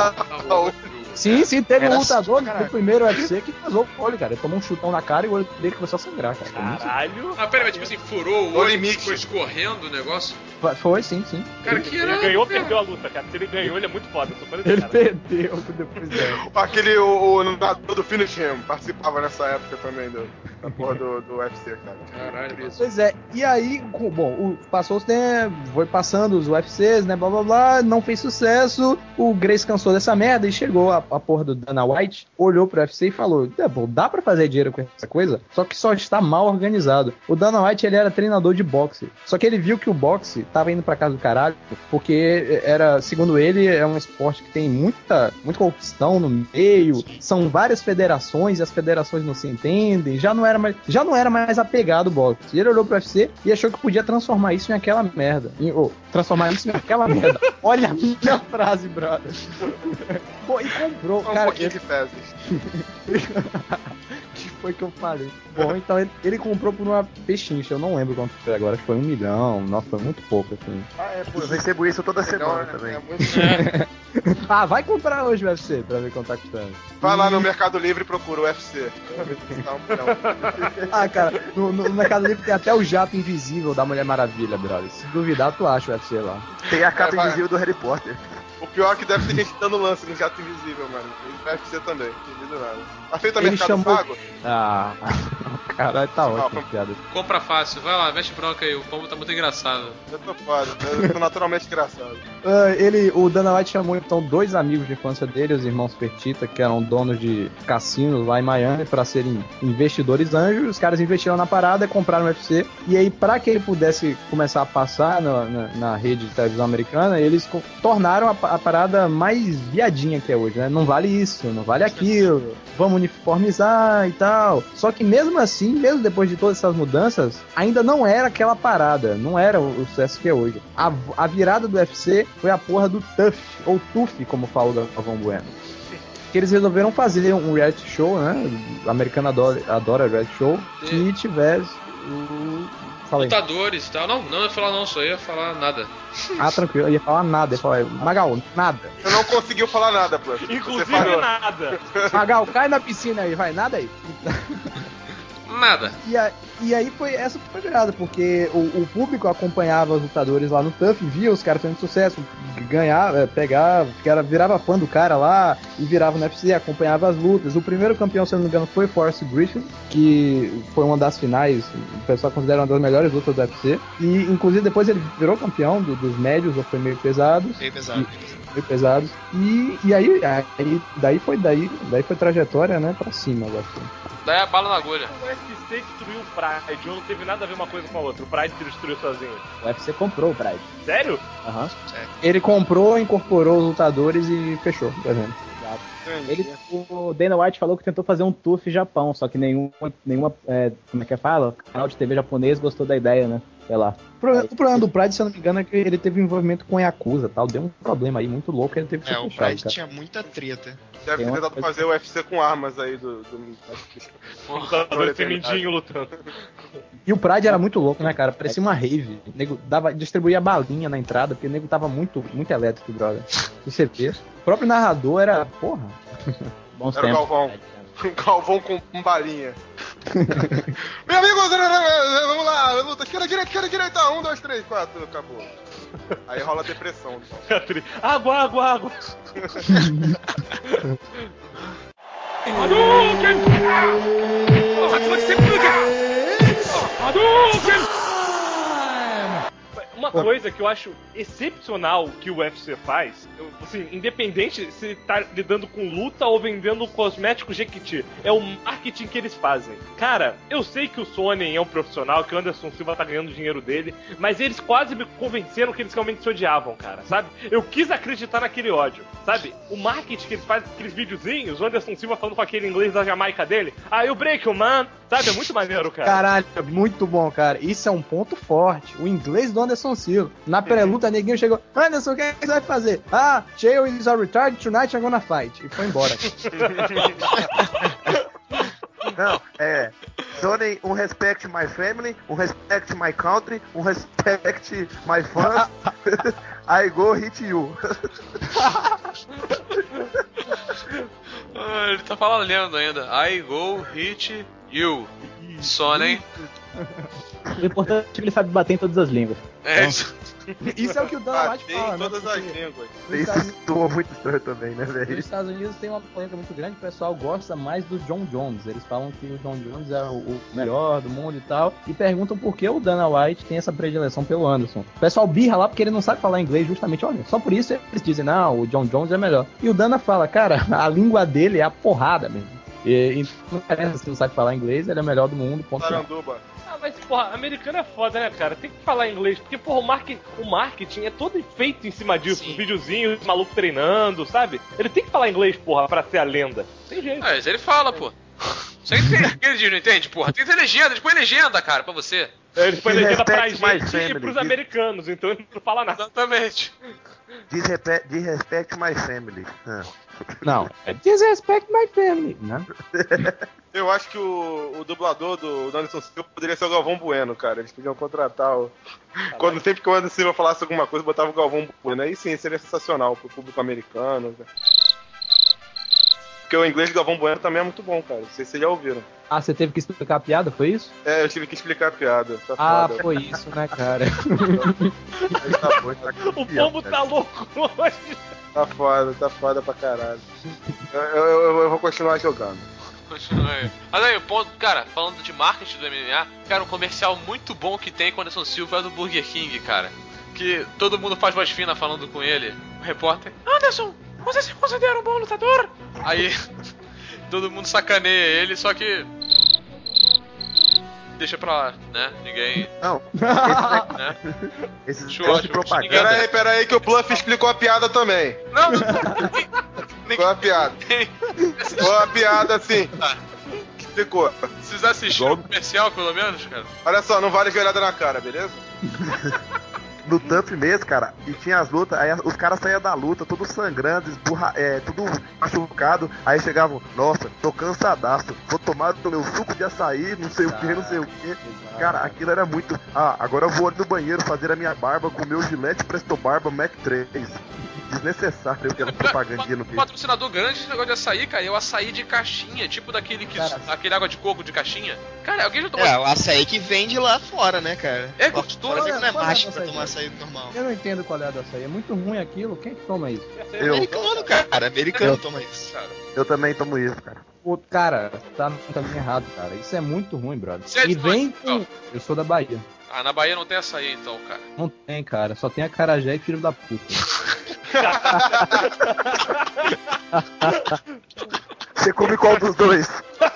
Sim, teve um lutador do primeiro UFC que vazou o olho, cara. Ele tomou um chutão na cara e o olho dele começou a sangrar, cara. Caralho. Ah, pera, mas tipo assim, furou o olho e ficou escorrendo o negócio? Foi, sim. Cara, que era... Ele ganhou ou perdeu a luta, cara. Se ele ganhou, ele é muito foda. Ele perdeu depois dela. O narrador do Finish Him participava nessa época também do... da porra do UFC, cara. Caralho, mano. Pois é, e aí, passou os tempos, foi passando os UFCs, né, blá blá blá, não fez sucesso, o Grace cansou dessa merda e chegou a porra do Dana White, olhou pro UFC e falou, dá pra fazer dinheiro com essa coisa, só que só está mal organizado. O Dana White, ele era treinador de boxe, só que ele viu que o boxe tava indo pra casa do caralho, porque era, segundo ele, é um esporte que tem muita corrupção no meio, são várias federações e as federações não se entendem, já não era mais apegado o boxe. E ele olhou pro UFC e achou que podia transformar isso em aquela merda. Transformar isso em aquela merda. Olha a minha frase, brother. Pô, e comprou, Um cara. pouquinho de fezes. Que foi que eu falei? Bom, então ele comprou por uma pechincha, eu não lembro quanto foi agora, acho que foi 1 milhão, nossa, foi muito pouco, assim. Pô, eu recebo isso toda semana também. Ah, vai comprar hoje o UFC pra ver quanto tá custando. Vai lá no Mercado Livre e procura o UFC. Ah, cara, no Mercado Livre tem até o jato invisível da Mulher Maravilha, brother. Se duvidar, tu acha o UFC lá. Tem a capa invisível do Harry Potter. O pior é que deve ter gente dando lance no jato invisível, mano. E UFC também, não duvido nada. Aceita Ele Mercado chamou- Pago? Ah, caralho, tá ótimo, piada. Compra fácil, vai lá, veste bronca aí, o pombo tá muito engraçado. Eu tô foda, eu tô naturalmente engraçado. O Dana White chamou então 2 amigos de infância dele, os irmãos Fertitta, que eram donos de cassinos lá em Miami, pra serem investidores anjos. Os caras investiram na parada, compraram o UFC, e aí pra que ele pudesse começar a passar na rede de televisão americana, eles tornaram a parada mais viadinha que é hoje, né? Não vale isso, não vale aquilo, vamos uniformizar e tal. Só que mesmo assim, mesmo depois de todas essas mudanças, ainda não era aquela parada, não era o sucesso que é hoje. A virada do UFC foi a porra do TUF, ou TUF, como fala o Galvão Bueno. Que eles resolveram fazer um reality show, né? O americano adora reality show, que tivesse o... Falei. Lutadores e tal. Não ia falar não, só ia falar nada. Ah, tranquilo, eu ia falar nada, ia falar, Magal, nada. Eu não conseguiu falar nada, pô. Inclusive Você falou. nada. Magal, cai na piscina aí, vai, nada aí. Nada. E aí essa foi virada, porque o público acompanhava os lutadores lá no TUF, via os caras tendo sucesso, ganhava, pegava, virava fã do cara lá e virava no UFC, acompanhava as lutas. O primeiro campeão, se eu não me engano, foi Forrest Griffin, que foi uma das finais, o pessoal considera uma das melhores lutas do UFC. E inclusive depois ele virou campeão dos médios, ou foi meio pesados. Meio pesado. Meio pesados. E aí daí foi trajetória, né, pra cima, eu acho. Daí a bala na agulha. O UFC destruiu o Pride, não teve nada a ver uma coisa com a outra. O Pride se destruiu sozinho. O UFC comprou o Pride. Sério? Aham. Certo. Ele comprou, incorporou os lutadores e fechou, por exemplo. O Dana White falou que tentou fazer um TUF Japão, só que nenhuma como é que fala? Canal de TV japonês gostou da ideia, né? Sei lá. O problema do Pride, se eu não me engano, é que ele teve envolvimento com Yakuza e tal. Deu um problema aí muito louco, ele teve que ser O fechado, Pride cara. tinha muita treta. Deve ter tentado fazer o UFC com armas aí do... Um lutador femindinho lutando. E o Pride era muito louco, né, cara? Parecia uma rave. O nego distribuía balinha na entrada, porque o nego tava muito elétrico, brother. Você vê. O próprio narrador era... Porra. Bons Era o tempos. Galvão. Galvão com balinha. Meu amigo, vamos lá, luta, esquerda, direita, 1, 2, 3, 4, acabou. Aí rola depressão. Água! Uma coisa que eu acho excepcional que o UFC faz, assim, independente se tá lidando com luta ou vendendo cosméticos Jequiti, é o marketing que eles fazem. Cara, eu sei que o Sonnen é um profissional, que o Anderson Silva tá ganhando dinheiro dele, mas eles quase me convenceram que eles realmente se odiavam, cara, sabe? Eu quis acreditar naquele ódio, sabe? O marketing que eles fazem, aqueles videozinhos, o Anderson Silva falando com aquele inglês da Jamaica dele, eu break you, man, sabe? É muito maneiro, cara. Caralho, muito bom, cara. Isso é um ponto forte. O inglês do Anderson Silva. Na pré-luta, neguinho chegou. Anderson, o que você vai fazer? Chael is a retard, tonight I'm gonna fight. E foi embora. Não, Sony, um respect my family, um respect my country, um respect my fans. I go hit you. Ele tá falando ainda. I go hit Sonnen. O importante é que ele sabe bater em todas as línguas. É isso. Isso é o que o Dana White Bater fala, em né? todas as Porque línguas. nos Estados Isso soa muito estranho também, né, Nos velho? Estados Unidos tem uma polêmica muito grande, o pessoal gosta mais do John Jones. Eles falam que o John Jones é o melhor do mundo e tal, e perguntam por que o Dana White tem essa predileção pelo Anderson. O pessoal birra lá porque ele não sabe falar inglês, justamente, olha, só por isso eles dizem, não, o John Jones é melhor. E o Dana fala, cara, a língua dele é a porrada mesmo. E não interessa se não sabe falar inglês, ele é o melhor do mundo, ponto final. Saranduba. Ah, mas, porra, americano é foda, né, cara? Tem que falar inglês, porque, porra, o marketing é todo feito em cima disso. Sim. Os videozinhos, os malucos treinando, sabe? Ele tem que falar inglês, porra, pra ser a lenda. Tem jeito. Mas ele fala, pô. Você entende o que ele diz, não entende, porra? Tem que ter legenda, eles põem legenda, cara, pra você. Ele põe legenda pra Respect my gente e family. pros americanos, então ele não fala nada. Exatamente. Disrespect my family. Não, é disrespect my family, né? Eu acho que o dublador do Anderson Silva poderia ser o Galvão Bueno, cara. Eles podiam contratar o... Quando sempre que o Anderson Silva falasse alguma coisa, botava o Galvão Bueno. Aí sim, seria sensacional pro público americano. Porque o inglês do Galvão Bueno também é muito bom, cara. Não sei se vocês já ouviram. Ah, você teve que explicar a piada, foi isso? É, eu tive que explicar a piada. Tá Ah, foda. foi isso, né, cara? Tá bom, tá O pombo tá louco hoje. Tá foda pra caralho. Eu vou continuar jogando. Continua aí. Mas aí, o ponto, cara, falando de marketing do MMA, cara, um comercial muito bom que tem com o Anderson Silva é do Burger King, cara. Que todo mundo faz voz fina falando com ele. O repórter, Anderson, você se considera um bom lutador? Aí, todo mundo sacaneia ele, só que... Deixa pra lá, né? Ninguém... Não, né? esses Show, negócios de show. propaganda. Pera aí que o Bluff explicou a piada também. Não, Qual é a piada? Qual é a piada assim? Explicou. Vocês assistiram o comercial, pelo menos, cara? Olha só, não vale joelhada na cara, beleza? No Tough mesmo, cara, e tinha as lutas, aí os caras saíam da luta, tudo sangrando, tudo machucado, aí chegavam, nossa, tô cansadaço, vou tomar o meu suco de açaí, não sei o que, não sei o que. Cara, aquilo era muito. Ah, agora eu vou ali no banheiro fazer a minha barba com o meu Gillette Presto Barba Mac 3. Desnecessário aquela propagandinha no Um meio. patrocinador grande desse negócio de açaí, cara, é o açaí de caixinha, tipo daquele que. Cara, aquele água de coco de caixinha. Cara, alguém já tomou. É, o açaí que vende lá fora, né, cara? É Lá gostoso, fora não é qual é mágico do pra açaí? tomar açaí normal. Eu não entendo qual é a do açaí. É muito ruim aquilo. Quem que toma isso? Eu, Americano, cara. Americano toma isso. cara. eu também tomo isso, cara. Pô, cara, tá no caminho errado, cara. Isso é muito ruim, brother. Você é de E vem onde? com... Eu sou da Bahia. Ah, na Bahia não tem açaí então, cara. Não tem, cara. Só tem acarajé e filho da puta. Você come qual dos dois?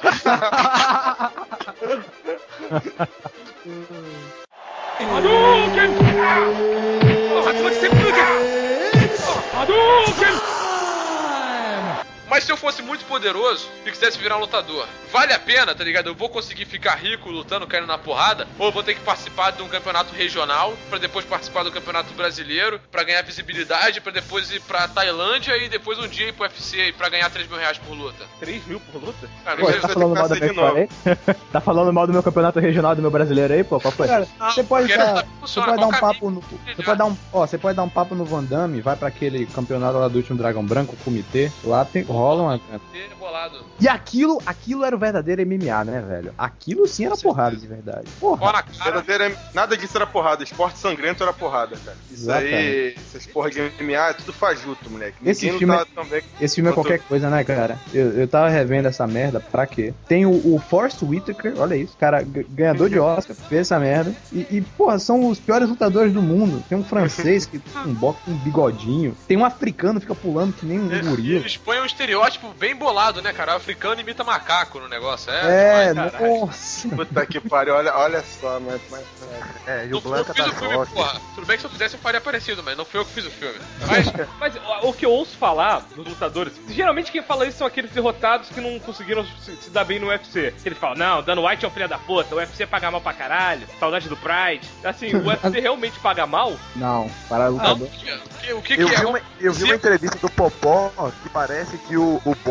Mas se eu fosse muito poderoso e quisesse virar um lutador, vale a pena, tá ligado? Eu vou conseguir ficar rico lutando, caindo na porrada? Ou eu vou ter que participar de um campeonato regional, pra depois participar do campeonato brasileiro, pra ganhar visibilidade, pra depois ir pra Tailândia e depois um dia ir pro UFC e pra ganhar 3 mil reais por luta? 3 mil por luta? Cara, Pô, não sei tá se falando mal da minha história aí? Tá falando mal do meu campeonato regional do meu brasileiro aí, pô? Qual foi? Cara, você pode quero dar, saber como você funciona, pode dar um qual papo caminho no, você pode dar um, ó, você pode dar um papo no Van Damme, vai pra aquele campeonato lá do último Dragão Branco, o comitê, lá tem, rola uma... bolado. E aquilo era o verdadeiro MMA, né, velho? Aquilo sim era porrada de verdade. Ó Porra. na cara. Nada disso era porrada. Esporte sangrento era porrada, cara. Isso aí, essas porra de MMA é tudo fajuto, moleque. Esse Ninguém filme lutava tão bem. Esse filme é qualquer coisa, né, cara? Eu tava revendo essa merda, pra quê? Tem o Forrest Whitaker, olha isso, cara, ganhador de Oscar, fez essa merda. E, porra, são os piores lutadores do mundo. Tem um francês que tem um boxe com um bigodinho. Tem um africano que fica pulando que nem um gorila. Eles põem um estereótipo bem bolado, né, cara? O africano imita macaco no negócio. Nossa. Puta que pariu, olha só, mas E o Blanca fiz da o filme, Rocha. porra. Tudo bem que se eu fizesse eu faria parecido, mas não fui eu que fiz o filme. Mas o que eu ouço falar dos lutadores, geralmente quem fala isso são aqueles derrotados que não conseguiram se dar bem no UFC. Eles falam, não, Dana White é um filho da puta, o UFC paga mal pra caralho, saudade do Pride. Assim, o UFC realmente paga mal? Não, para lutador. O que Eu é? vi uma entrevista do Popó que parece que o boxe paga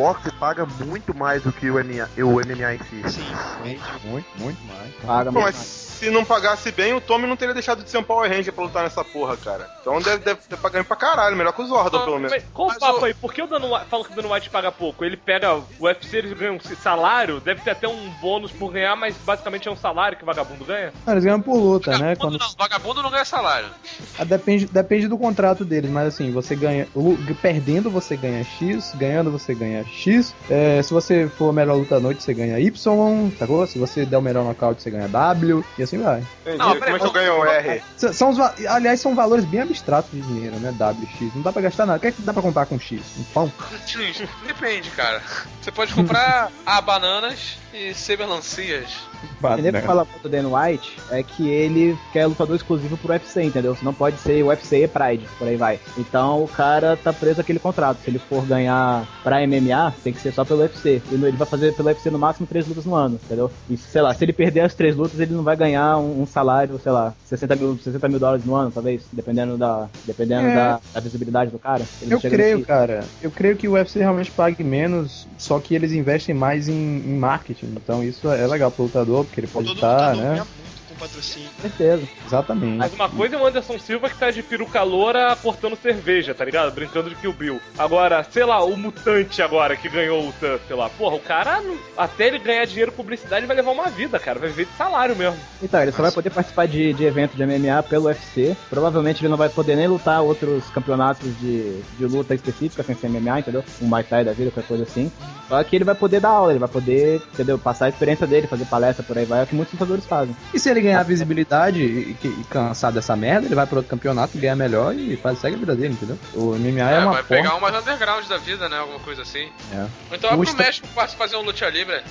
paga muito mais do que o MMA em si. Sim. Muito mais. Paga Pô, muito. mas se não pagasse bem, o Tommy não teria deixado de ser um Power Ranger pra lutar nessa porra, cara. Então deve ter pagando pra caralho, melhor que o Zordon, pelo menos. Mas qual o papo aí? Por que o Dana White fala que o Dana White paga pouco? Ele pega o UFC, eles ganham salário, deve ter até um bônus por ganhar, mas basicamente é um salário que o vagabundo ganha? Não, eles ganham por luta, né? Vagabundo não, vagabundo não ganha salário. Depende do contrato deles, mas assim, você ganha. Perdendo você ganha X, ganhando você ganha X. Se você for o melhor luta à noite, você ganha Y, sacou? Se você der o melhor nocaute, você ganha W, e assim vai. Entendi. Não, Como é que eu ganho o R? Aliás, são valores bem abstratos de dinheiro, né? W, X. Não dá pra gastar nada. O que é que dá pra comprar com X? Um pão? Depende, cara. Você pode comprar bananas e C melancias. O que fala do Dan White é que ele quer lutador exclusivo pro UFC, entendeu? Não pode ser UFC e Pride, por aí vai. Então o cara tá preso àquele contrato. Se ele for ganhar pra MMA, tem que ser só pelo UFC. E ele vai fazer pelo UFC no máximo 3 lutas no ano, entendeu? E sei lá, se ele perder as 3 lutas, ele não vai ganhar um salário, sei lá, 60 mil dólares no ano, talvez, dependendo da visibilidade do cara. Eu creio que o UFC realmente pague menos, só que eles investem mais em marketing. Então isso é legal pro lutador, porque ele pode estar, né? Ganha muito com patrocínio. Certeza. Exatamente. Mas uma coisa é o Anderson Silva que tá de peruca loura cortando cerveja, tá ligado? Brincando de Kill Bill. Agora, sei lá, o Mutante agora que ganhou o TUF lá. Porra, o cara, até ele ganhar dinheiro com publicidade, vai levar uma vida, cara. Vai viver de salário mesmo. Então, ele só vai poder participar de evento de MMA pelo UFC. Provavelmente ele não vai poder nem lutar outros campeonatos de luta específica sem ser MMA, entendeu? Um Muay Thai da vida, qualquer coisa assim. Só que ele vai poder dar aula, ele vai poder, entendeu? Passar a experiência dele, fazer palestra por aí vai, é o que muitos lutadores fazem. E se ele ganhar visibilidade e cansar dessa merda, ele vai pro outro campeonato, ganha melhor e segue a vida dele, entendeu? O MMA é uma vai pegar umas underground da vida, né? Alguma coisa assim. É. Ou então vai pro México pra fazer um luta livre.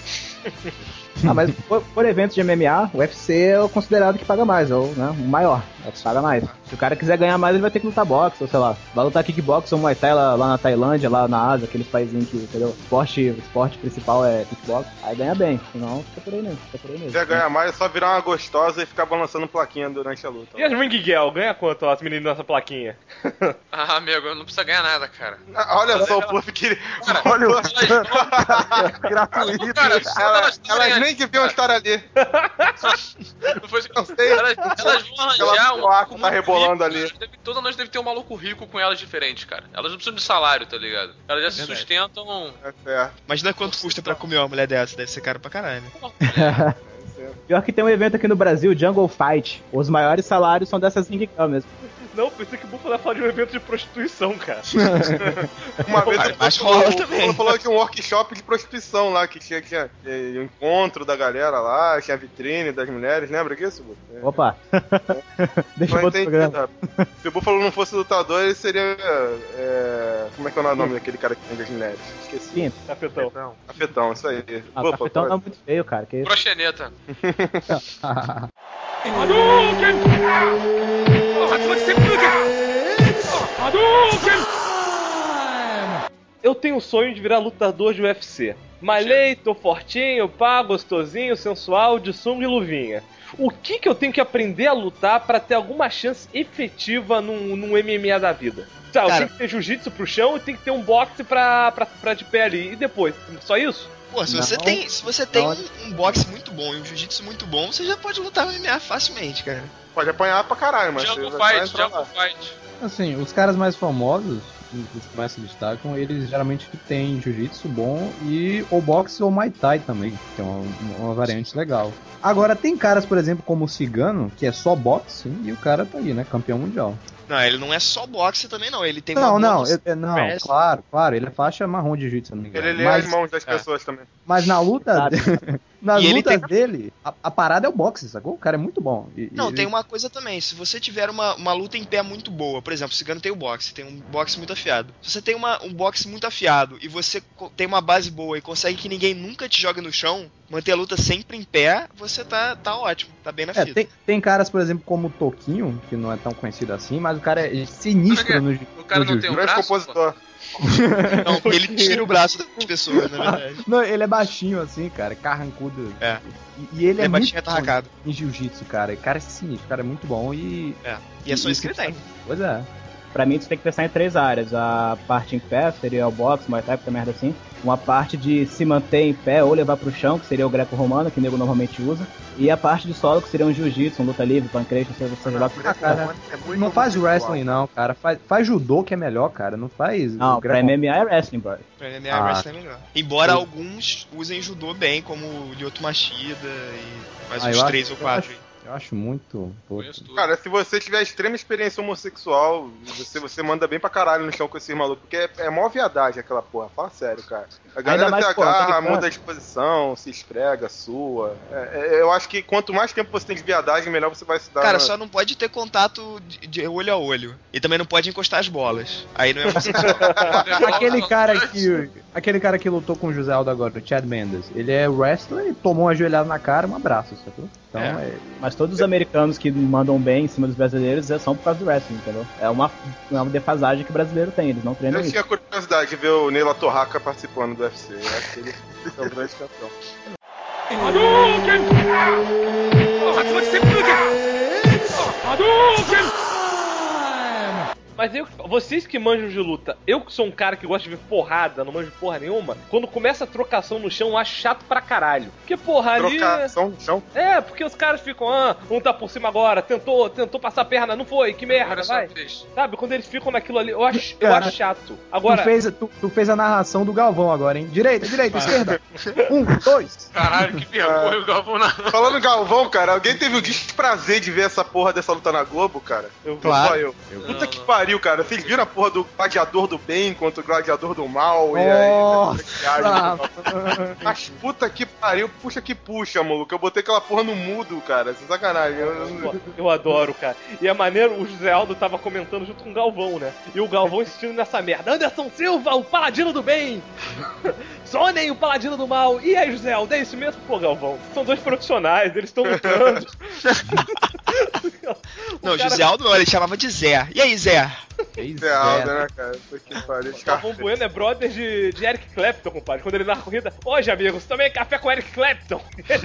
Mas por eventos de MMA, o UFC é o considerado que paga mais, ou né, o maior, é o que paga mais. Se o cara quiser ganhar mais, ele vai ter que lutar boxe, ou sei lá, vai lutar kickbox ou Muay Thai lá na Tailândia, lá na Ásia, aqueles países que, entendeu? O esporte principal é kickbox, aí ganha bem, senão fica por aí mesmo. Se quiser ganhar mais, é só virar uma gostosa e ficar balançando plaquinha durante a luta. E as Ring Girl, ganha quanto as meninas nessa plaquinha? Ah, amigo, não precisa ganhar nada, cara. Olha só o Puff que... Olha o gratuito. Cara, elas nem deviam estar ali. Não sei. Elas vão arranjar um tá rebolando rico, ali. Toda noite deve ter um maluco rico com elas diferente, cara. Elas não precisam de salário, tá ligado? Elas já se sustentam. É certo. Imagina quanto custa pra comer uma mulher dessa, deve ser caro pra caralho, né? Pior que tem um evento aqui no Brasil, Jungle Fight. Os maiores salários são dessas Ring Girl mesmo. Não, pensei que o Buffalo ia falar de um evento de prostituição, cara. Uma vez mas rola também. falou que um workshop de prostituição lá, que tinha um encontro da galera lá, tinha a vitrine das mulheres, lembra disso, Bu? Opa! Deixa eu Não botar o programa. entendi, se o Buffalo não fosse lutador, ele seria... como é que é o nome daquele cara que tem das mulheres? Esqueci. Quinto. Cafetão. Afetão, isso aí. O cafetão tá muito feio, cara. Que isso? Proxeneta. Eu tenho o sonho de virar lutador de UFC. Malhei, tô fortinho, pá, gostosinho, sensual, de sunga e luvinha. O que eu tenho que aprender a lutar pra ter alguma chance efetiva num MMA da vida? Tá, eu tenho que ter jiu-jitsu pro chão e tem que ter um boxe pra de pé ali. E depois? Só isso? Pô, se você tem um boxe muito bom e um jiu-jitsu muito bom, você já pode lutar no MMA facilmente, cara. Pode apanhar pra caralho, mas... Jungle Fight. Assim, os caras mais famosos, os que mais se destacam, eles geralmente têm jiu-jitsu bom e ou boxe ou Muay Thai também, que é uma variante legal. Agora, tem caras, por exemplo, como o Cigano, que é só boxe, e o cara tá aí, né, campeão mundial. Não, ele não é só boxe também, não. Ele tem claro, ele é faixa marrom de jiu-jitsu, se não me engano. Ele lê as mãos das pessoas também. Mas na luta, nas lutas dele, a parada é o boxe, sacou? O cara é muito bom. Tem uma coisa também, se você tiver uma luta em pé muito boa, por exemplo, o Cigano tem o boxe, tem um boxe muito afiado. Se você tem um boxe muito afiado e você tem uma base boa e consegue que ninguém nunca te jogue no chão, manter a luta sempre em pé, você tá ótimo, tá bem na fita. Tem caras, por exemplo, como o Toquinho, que não é tão conhecido assim, mas o cara é sinistro no O cara não tem um Grande braço? compositor. Não, ele tira o braço das pessoas, na verdade. Não, ele é baixinho assim, cara, carrancudo. É. E ele é muito baixinho atarracado. em jiu-jitsu, cara. O cara é sinistro, o cara é muito bom e... E é só isso que ele tem. Pois é. Pra mim, tu tem que pensar em 3 áreas. A parte em pé seria o boxe, Muay Thai, qualquer merda assim. Uma parte de se manter em pé ou levar pro chão, que seria o greco-romano, que o nego normalmente usa. E a parte de solo, que seria um jiu-jitsu, um luta livre, pancreas, seja lá o que for. Cara, não faz wrestling não, cara. Faz judô que é melhor, cara. Não faz... Não, o pra greco- MMA é wrestling, bro. Pra MMA wrestling é melhor. Embora alguns usem judô bem, como o Lyoto Machida e mais uns eu 3 ou 4 aí. Eu acho muito... Conheço tudo. Cara, se você tiver extrema experiência homossexual, você manda bem pra caralho no chão com esses malucos, porque é mó viadagem aquela porra, fala sério, cara. A galera mais, se pô, agarra, aquele muda a disposição, se esfrega, sua. Eu acho que quanto mais tempo você tem de viadagem, melhor você vai se dar. Cara, só não pode ter contato de olho a olho. E também não pode encostar as bolas. Aí não é homossexual. Aquele cara que lutou com o José Aldo agora, o Chad Mendes, ele é wrestler e tomou uma joelhada na cara, um abraço, sacou? Então Mas todos os americanos que mandam bem em cima dos brasileiros são por causa do wrestling, entendeu? É uma defasagem que o brasileiro tem, eles não treinam Eu isso. tinha curiosidade de ver o Neila Torraca participando do UFC. Eu acho que ele é um grande campeão. Mas vocês que manjam de luta, eu que sou um cara que gosta de ver porrada, não manjo porra nenhuma, quando começa a trocação no chão, eu acho chato pra caralho. Porque, porra, ali... Trocação no chão? É, porque os caras ficam, um tá por cima agora, tentou passar a perna, não foi, que merda, vai. Sabe, quando eles ficam naquilo ali, eu acho chato. Agora... Tu fez a narração do Galvão agora, hein? Direita, esquerda. 1, 2. Caralho, que vergonha o Galvão na... Falando em Galvão, cara, alguém teve o desprazer de ver essa porra dessa luta na Globo, cara? Só eu. Puta que pariu, cara. Vocês viram a porra do gladiador do bem contra o gladiador do mal? Nossa! Mas puta que pariu, puxa que puxa, maluco. Eu botei aquela porra no mudo, cara. Sem sacanagem. Eu adoro, cara. E é maneiro, o José Aldo tava comentando junto com o Galvão, né? E o Galvão insistindo nessa merda. Anderson Silva, o paladino do bem! Sonnen, o paladino do mal! E aí, José Aldo, é isso mesmo? Pô, Galvão, são dois profissionais, eles estão lutando. Não, José Aldo não, ele chamava de Zé. E aí, Zé? Zé Aldo, né, cara? Puta que pariu. Galvão Bueno é brother de Eric Clapton, compadre. Quando ele narra a corrida, hoje, amigos, tomei café com Eric Clapton.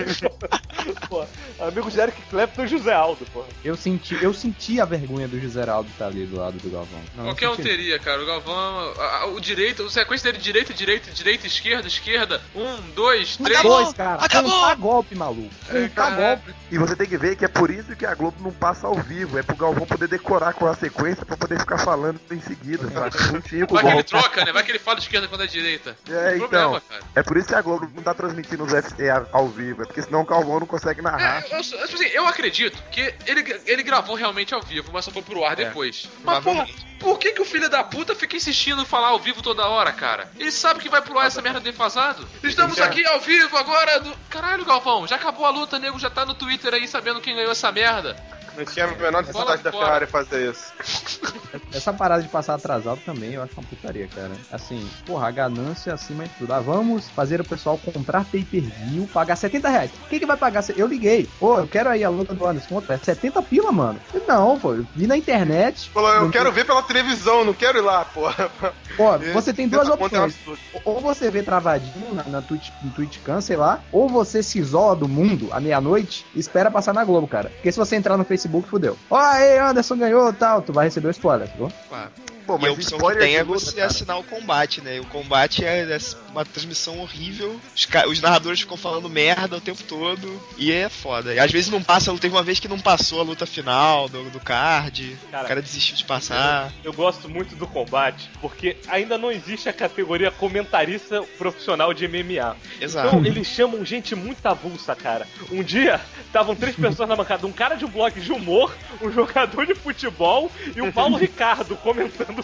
Pô, amigos de Eric Clapton e José Aldo, pô. Eu senti a vergonha do José Aldo estar ali do lado do Galvão. Qualquer um teria, cara. O Galvão, o direito, a sequência dele, direita, esquerda. 1, 2, 3. Dois, cara. Acabou! Contar golpe, maluco. Contar golpe. E você tem que ver que é por isso que a Globo não passa ao vivo. É pro Galvão poder decorar com a sequência pra poder ficar falando em seguida, sabe? Não tinha com o Vai que ele Galvão. troca, né? Vai que ele fala de esquerda quando é direita. É, Não tem então. problema, cara. É por isso que a Globo não tá transmitindo os UFC ao vivo. É porque senão o Galvão não consegue narrar. Eu acredito que ele gravou realmente ao vivo, mas só foi pro ar depois. Mas, porra, por que o filho da puta fica insistindo em falar ao vivo toda hora, cara? Ele sabe que vai pro ar essa merda defasado. Estamos aqui ao vivo agora do... Caralho, Galvão, já acabou a luta, nego já tá no Twitter aí sabendo quem ganhou essa merda. Não tinha a menor necessidade da Ferrari fazer isso. Essa parada de passar atrasado também eu acho uma putaria, cara. Assim, porra, a ganância acima de tudo. Vamos fazer o pessoal comprar pay-per-view, pagar R$70. Quem que vai pagar? Eu liguei. Pô, eu quero aí a luta do Anderson. Quanto é? 70 pila, mano. Não, pô, eu vi na internet. Falou, eu quero ver pela televisão, não quero ir lá, porra. Pô, você tem duas opções. Ou você vê travadinho no Twitchcam, sei lá, ou você se isola do mundo à meia-noite e espera passar na Globo, cara. Porque se você entrar no Facebook, fudeu. Ó, aí, Anderson ganhou e tal, tu vai receber o spoiler, tá bom? Pô, E a opção que tem é você assinar o combate, né? O combate é uma transmissão horrível. Os narradores ficam falando merda o tempo todo. E é foda. E às vezes não passa, teve uma vez que não passou a luta final do card. Cara, o cara desistiu de passar. Eu gosto muito do combate, porque ainda não existe a categoria comentarista profissional de MMA. Exato. Então eles chamam gente muito avulsa, cara. Um dia, estavam 3 pessoas na bancada, um cara de um blog de humor, um jogador de futebol e o Paulo Ricardo comentando.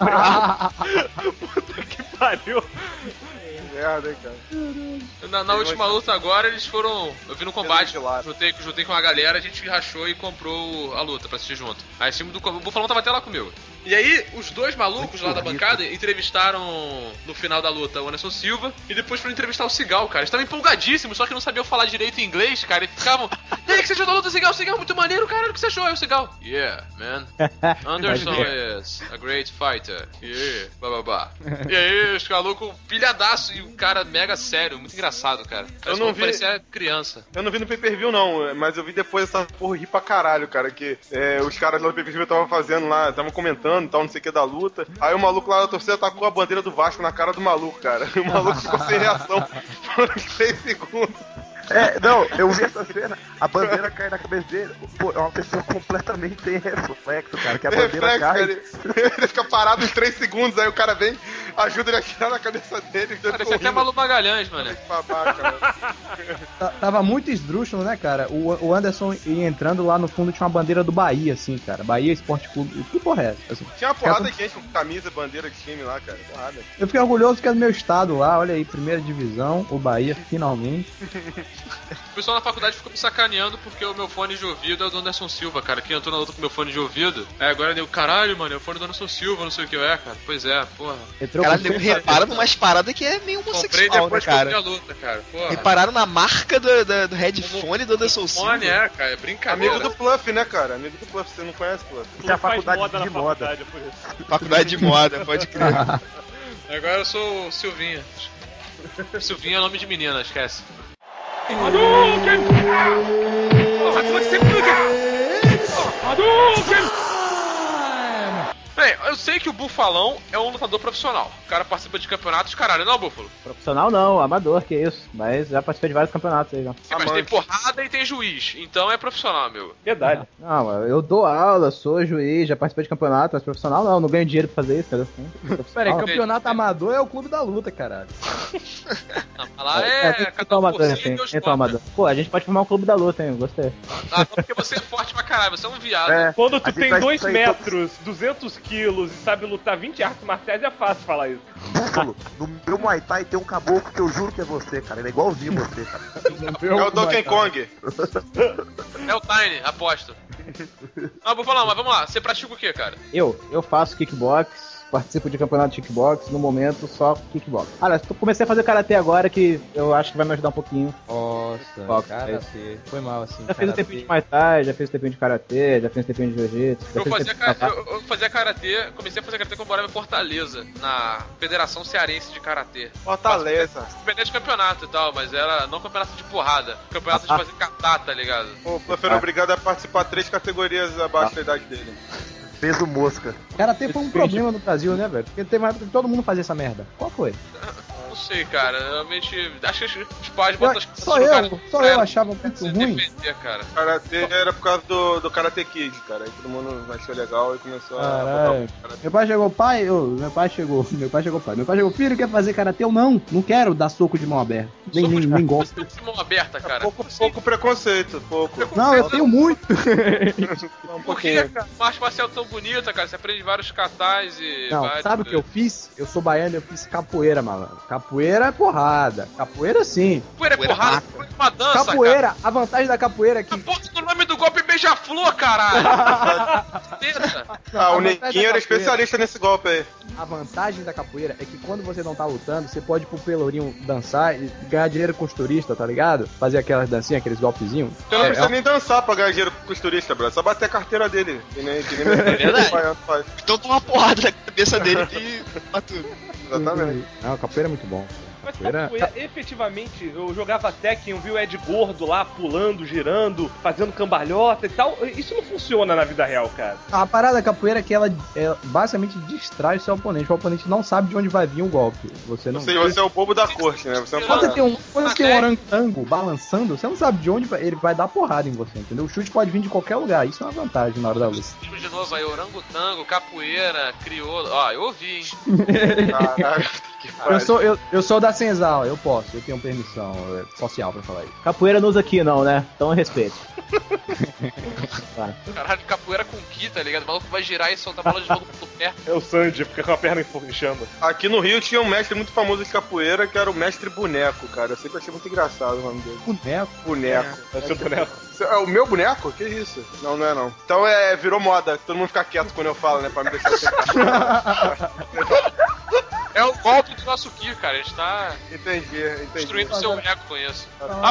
Puta que pariu. Merda, hein, cara. Na última luta agora, eles foram... Eu vi no combate, juntei com a galera, a gente rachou e comprou a luta pra assistir junto. Aí em cima do... O Bufalão tava até lá comigo. E aí, os dois malucos lá da bancada entrevistaram no final da luta o Anderson Silva e depois foram entrevistar o Cigal, cara. Eles estavam empolgadíssimos, só que não sabiam falar direito em inglês, cara. E ficavam... E aí, o que você achou da luta, Cigal? Cigal, muito maneiro, caralho, o que você achou? Aí o Cigal... Yeah, man. Anderson is a great fighter. Yeah, bababá. E aí, os malucos pilhadaço e cara mega sério, muito engraçado, cara. Eu não vi. Parecia criança. Eu não vi no pay-per-view, não, mas eu vi depois essa porra rir pra caralho, cara, que os caras lá do pay-per-view estavam fazendo lá, estavam comentando e tal, não sei o que da luta. Aí o maluco lá da torcida tacou a bandeira do Vasco na cara do maluco, cara. O maluco ficou sem reação por uns 3 segundos. Não, eu vi essa cena, a bandeira cai na cabeça dele. Pô, é uma pessoa completamente sem reflexo, cara, que a bandeira cai. Ele fica parado uns 3 segundos, aí o cara vem, ajuda ele a tirar na cabeça dele. Cara, esse aqui é Malu Magalhães, mano. Tava muito esdrúxulo, né, cara? O Anderson ia entrando lá no fundo, tinha uma bandeira do Bahia, assim, cara. Bahia Esporte Clube. Que porra é essa? Assim, tinha uma porrada de gente com camisa, bandeira de time lá, cara. Porrada. Eu fiquei orgulhoso que é do meu estado lá, olha aí, primeira divisão, o Bahia, finalmente. O pessoal na faculdade ficou me sacaneando porque o meu fone de ouvido é o do Anderson Silva, cara. Quem entrou na luta com o meu fone de ouvido, agora deu, caralho, mano, é o fone do Anderson Silva, não sei o que cara. Pois é, porra. Cara, repara numas paradas que é meio homossexual, comprei depois né, cara? que eu vi a luta, cara. Porra. Repararam na marca do headphone do Anderson Silva. Fone, cara, é brincadeira. Amigo do Pluff, né, cara? Amigo do Pluff, você não conhece Pluff? Isso é a faculdade de moda. Faculdade de moda, pode crer. Agora eu sou o Silvinha. Silvinha é nome de menina, esquece. Bem, eu sei que o Bufalão é um lutador profissional. O cara participa de campeonatos, caralho, não, Búfalo? Profissional não, amador, que isso. Mas já participei de vários campeonatos aí, já. Sim, mas tem porrada e tem juiz, então é profissional, amigo. Verdade. Não, eu dou aula, sou juiz, já participei de campeonato, mas profissional não ganho dinheiro pra fazer isso, entendeu? Peraí, campeonato amador é o clube da luta, caralho. Não, lá cada um por si e Deus conta. Pô, a gente pode formar um clube da luta, hein, gostei. Ah, não, porque você é forte pra caralho, você é um viado. Quando tu tem 2 metros, 200 quilos e sabe lutar 20 artes marciais, é fácil falar isso. Búfalo, no meu Muay Thai tem um caboclo que eu juro que é você, cara. Ele é igualzinho você, cara. É o Donkey Kong. É o Tiny, aposto. Ah, vou falar, mas vamos lá. Você pratica o que, cara? Eu faço kickbox, participo de campeonato de kickbox, no momento só kickbox. Olha, comecei a fazer karatê agora que eu acho que vai me ajudar um pouquinho. Nossa, karatê. Foi mal assim. Já fiz um tempinho de Muay Thai, já fiz um tempinho de karatê, já fiz um tempinho de jiu-jitsu. Eu fazia karatê, comecei a fazer karatê quando eu morava em Fortaleza, na Federação Cearense de Karatê. Fortaleza. Independente de campeonato e tal, mas era não campeonato de porrada, campeonato de fazer kata, tá ligado? O Pluff era obrigado a participar 3 categorias abaixo da idade dele. Peso mosca. Karatê foi um problema no Brasil, né, velho? Porque teve uma época que todo mundo fazia essa merda. Qual foi? Não sei, cara. Realmente, acho que os pais botam as Só eu achava muito ruim. Defender, cara. Karatê era por causa do Karate Kid, cara. Aí todo mundo achou legal e começou a botar o karatê. Meu pai chegou, meu pai chegou, filho, quer fazer karatê? Eu não quero dar soco de mão aberta. Nem gosto. Soco de mão aberta, cara. Pouco preconceito, pouco. Não, eu tenho muito. Por que, cara? Uma arte marcial tão bonita, cara. Você aprende vários katais e... Não, sabe o que eu fiz? Eu sou baiano e eu fiz capoeira, malandro. Capoeira é porrada. Capoeira sim. Capoeira é porrada? Foi uma dança, capoeira, cara. A vantagem da capoeira é que... Bota o nome do golpe beija-flor, caralho! O Neguinho era especialista nesse golpe aí. A vantagem da capoeira é que quando você não tá lutando, você pode ir pro Pelourinho dançar e ganhar dinheiro com os turistas, tá ligado? Fazer aquelas dancinhas, aqueles golpezinhos. Você não precisa nem dançar pra ganhar dinheiro com os turistas, bro. É só bater a carteira dele. Que nem faz. Então toma uma porrada na cabeça dele e tudo. Exatamente. Não, capoeira é muito bom. Mas capoeira, efetivamente, eu jogava Tekken, eu vi o Ed Gordo lá pulando, girando, fazendo cambalhota e tal. Isso não funciona na vida real, cara. A parada da capoeira é que ela basicamente distrai o seu oponente. O oponente não sabe de onde vai vir um golpe. Você não. Ou seja, você é o bobo da corte, né? Você quando tem um orangotango balançando, você não sabe de onde ele vai dar porrada em você, entendeu? O chute pode vir de qualquer lugar. Isso é uma vantagem na hora da luta. De novo aí, orangotango, capoeira, crioulo. Ó, eu ouvi, hein? Caralho. Eu sou da Senzala, eu tenho permissão social pra falar isso. Capoeira não usa aqui não, né? Então respeito. Caralho, capoeira com ki, tá ligado? O maluco vai girar e soltar bola de fogo pro pé. É o Sandy, fica com a perna em chama. Aqui no Rio tinha um mestre muito famoso de capoeira que era o Mestre Boneco, cara. Eu sempre achei muito engraçado o nome dele. Boneco. É seu boneco. É o meu boneco? Que isso? Não, não é não. Então virou moda. Todo mundo fica quieto quando eu falo, né? Pra me deixar sentar. É o golpe do nosso Ki, cara. A gente tá Entendi. destruindo o seu ego com isso.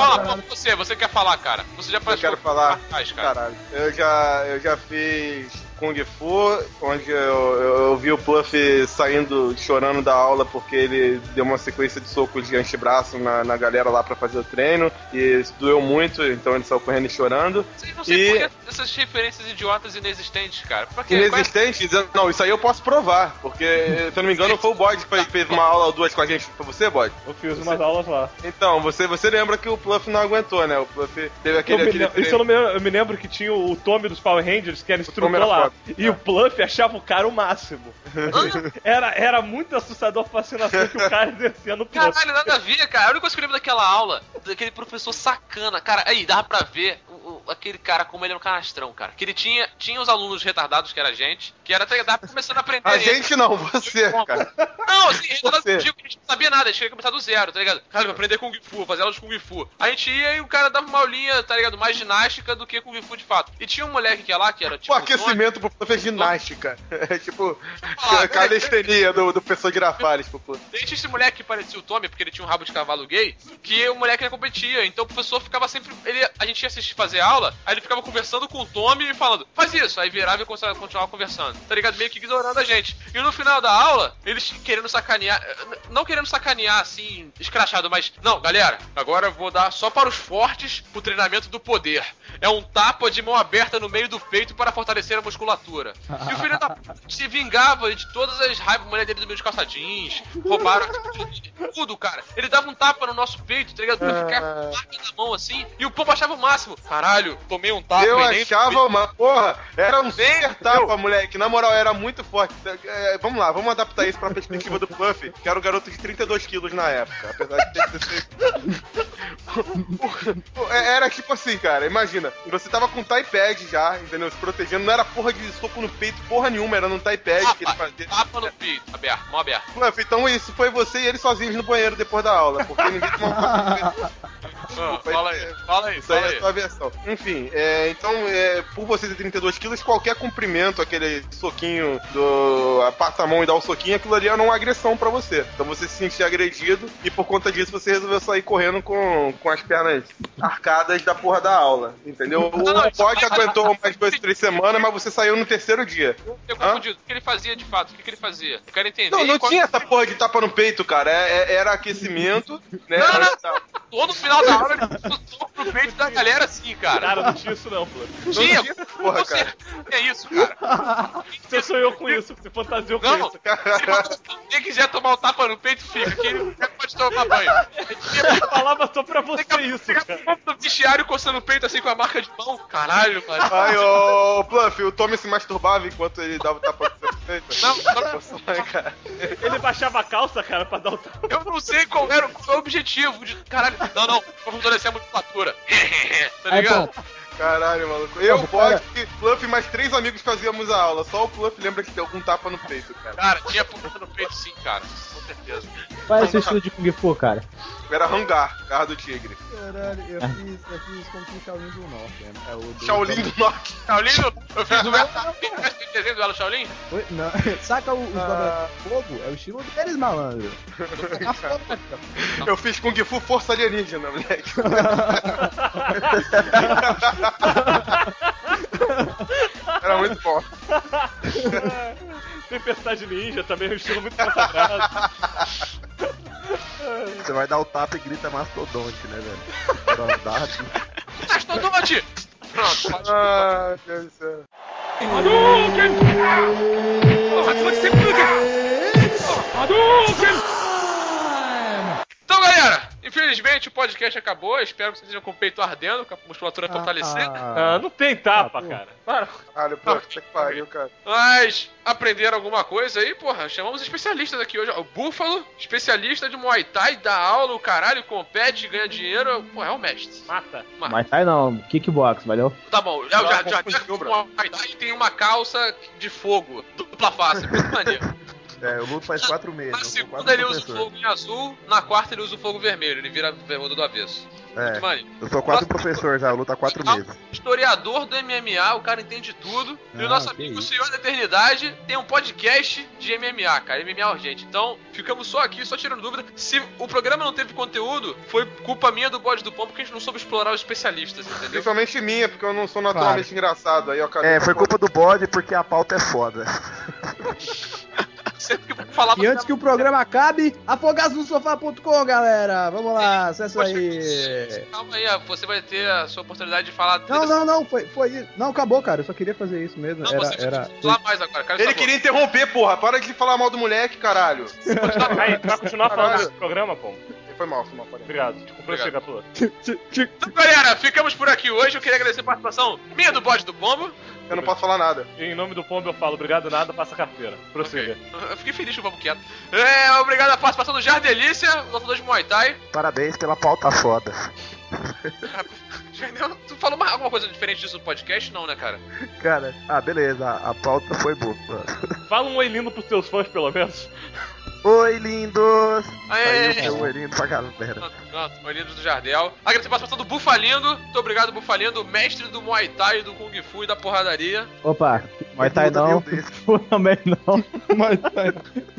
Você quer falar, cara? Você já Eu quero falar. cara. Caralho. Eu já fiz Kung Fu, onde eu vi o Pluff saindo, chorando da aula porque ele deu uma sequência de socos de antebraço na galera lá pra fazer o treino, e isso doeu muito, então ele saiu correndo e chorando. Não sei por que essas referências idiotas inexistentes, cara. Pra quê? Inexistentes? Não, isso aí eu posso provar, porque, se eu não me engano, foi o Bode que fez uma aula ou duas com a gente. Foi você, Bode? Eu fiz umas aulas lá. Então, você lembra que o Pluff não aguentou, né? O Pluff teve eu me lembro que tinha o Tommy dos Power Rangers, que era instrutor lá. E o Pluff achava o cara o máximo. Era muito assustador a fascinação que o cara exercia no Pluff. Caralho, nada a ver, cara. A única coisa que eu lembro daquela aula, daquele professor sacana, cara, aí dava pra ver aquele cara como ele era um canastrão, cara. Que ele tinha os alunos retardados, que era a gente, que era começando a aprender. A gente não, você, cara. Não, assim, retardado contigo, que a gente não sabia nada, a gente queria começar do zero, tá ligado? Cara, vai aprender Kung Fu, fazer aula de Kung Fu. A gente ia e o cara dava uma aulinha, tá ligado? Mais ginástica do que Kung Fu de fato. E tinha um moleque que ia lá, que era tipo. O aquecimento pro Pluff é ginástica. É tipo, calistenia do professor Girafales pro Pluff. E tinha esse moleque que parecia o Tommy, porque ele tinha um rabo de cavalo gay, que o moleque não competia. Então o professor ficava sempre. A gente ia assistir fazer aula, aí ele ficava conversando com o Tommy e falando, faz isso. Aí virava e continuava conversando. Tá ligado? Meio que ignorando a gente. E no final da aula, eles querendo sacanear. Não querendo sacanear assim, escrachado, mas. Não, galera, agora eu vou dar só para os fortes o treinamento do poder. É um tapa de mão aberta no meio do peito para fortalecer a musculatura. E o filho da puta se vingava de todas as raivas, mulher dele do meio de calça jeans, roubaram tudo, cara. Ele dava um tapa no nosso peito, tá ligado? Pra ficar com a marca na mão assim. E o povo achava o máximo. Caralho, tomei um tapa. Eu achava uma porra. Era um super tapa, moleque. Na moral, era muito forte. Vamos lá, vamos adaptar isso pra perspectiva do Pluff, que era um garoto de 32 quilos na época. Apesar de ter Era tipo assim, cara. Imagina, você tava com um Typad já, entendeu? Se protegendo. Não era porra de soco no peito, porra nenhuma. Era num Typad que ele fazia. Tapa no peito, aberto, mão aberta. Pluff, então isso foi você e ele sozinhos no banheiro depois da aula. Porque ninguém tomou Fala aí. Isso aí é a sua versão. Enfim, então, por você ter 32 quilos, qualquer comprimento, aquele soquinho do aperta a mão e dá o soquinho, aquilo ali era uma agressão pra você. Então você se sentia agredido e por conta disso você resolveu sair correndo com as pernas arcadas da porra da aula, entendeu? O Bode aguentou mais 2, 3 semanas, mas você saiu no terceiro dia. Eu confundido. O que ele fazia de fato? O que ele fazia? Eu quero entender. Não tinha essa porra de tapa no peito, cara. Era aquecimento, né? Não. Todo final da aula ele deu um soco no peito da galera assim, cara. Cara, não tinha isso não, pô. Tinha, porra, cara. É isso, cara. Você sonhou com isso, você fantasiou com isso. Se quem quiser tomar um tapa no peito, fica. Quem não quer pode tomar banho. Eu falava só pra você isso, cara. No vestiário coçando o peito assim com a marca de mão. Caralho, mano. Ai, ô, Pluff, o Tommy se masturbava enquanto ele dava o tapa no seu peito? Não, cara. Ele baixava a calça, cara, pra dar o tapa. Eu não sei qual era o objetivo de. Caralho, não, pra fortalecer a musculatura. Tá ligado? Caralho, maluco. Eu, Bode, Pluff e mais 3 amigos fazíamos a aula. Só o Pluff lembra de ter algum tapa no peito, cara. Cara, tinha ponta no peito sim, cara. Com certeza. Qual é o seu estilo de Kung Fu, cara? Era Hangar, Garra do Tigre. Caralho, eu fiz como que Shaolin do Norte, né? Shaolin do Norte. Shaolin? Eu fiz o desenho do Elo Shaolin? Não, saca os dobra fogo? É o estilo deles, malandro. Eu fiz Kung Fu Força Alienígena, moleque. Era muito bom. Tempestade Ninja também é um estilo muito consagrado. Você vai dar o tapa e grita mastodonte, né, velho? Mastodonte! Pronto, pode. Ah, Deus do céu. Então, galera, infelizmente o podcast acabou. Espero que vocês estejam com o peito ardendo, com a musculatura fortalecendo. Não tem tapa, cara. Para. Caralho, puta que pariu, cara. Mas aprenderam alguma coisa aí, porra? Chamamos especialistas aqui hoje. O Búfalo, especialista de Muay Thai, dá aula, o caralho, compete, ganha dinheiro. Porra, é o mestre. Mata. Muay Thai não, kickbox, valeu? Tá bom, já Muay Thai tem uma calça de fogo, dupla face, muito maneiro. Eu luto faz 4 meses. Na segunda ele usa o fogo em azul, na quarta ele usa o fogo vermelho, ele vira bermuda do avesso. Eu sou 4 professor já, eu luto há 4 meses. historiador do MMA, o cara entende tudo. E o nosso amigo, o Senhor da Eternidade, tem um podcast de MMA, cara. MMA Urgente. Então, ficamos só aqui, só tirando dúvida. Se o programa não teve conteúdo, foi culpa minha do Bode do Pombo, porque a gente não soube explorar os especialistas, entendeu? Principalmente minha, porque eu não sou naturalmente engraçado. Aí eu acabei foi culpa do bode porque a pauta é foda. E antes que o programa acabe, afogadosofá.com, galera. Vamos lá, acessa aí. Calma aí, você vai ter a sua oportunidade de falar. Não, foi isso. Não, acabou, cara. Eu só queria fazer isso mesmo. Não, você vai falar mais agora, cara. Ele queria interromper, porra. Para de falar mal do moleque, caralho. Vai continuar falando desse programa, pô. Foi mal. Obrigado. Prossiga, pô. Então, galera, ficamos por aqui hoje. Eu queria agradecer a participação minha do Bode do Pombo. Eu não posso falar nada. Em nome do Pombo eu falo, obrigado nada, passa a carteira. Prossiga. Okay. Eu fiquei feliz com o Pombo quieto. Obrigado a participação do Jardelícia, lutador de Muay Thai. Parabéns pela pauta foda. Tu falou alguma coisa diferente disso no podcast? Não, né, cara? Cara, beleza, a pauta foi boa. Fala um oi lindo pros teus fãs, pelo menos. Oi, lindos! Aí eu oi lindo pra galera. Pronto, oi lindo do Jardel. Agradecer a participação do Bufalindo. Muito obrigado, Bufalindo, mestre do Muay Thai, do Kung Fu e da porradaria. Opa, Muay Thai não, Fu também não. Muay Thai.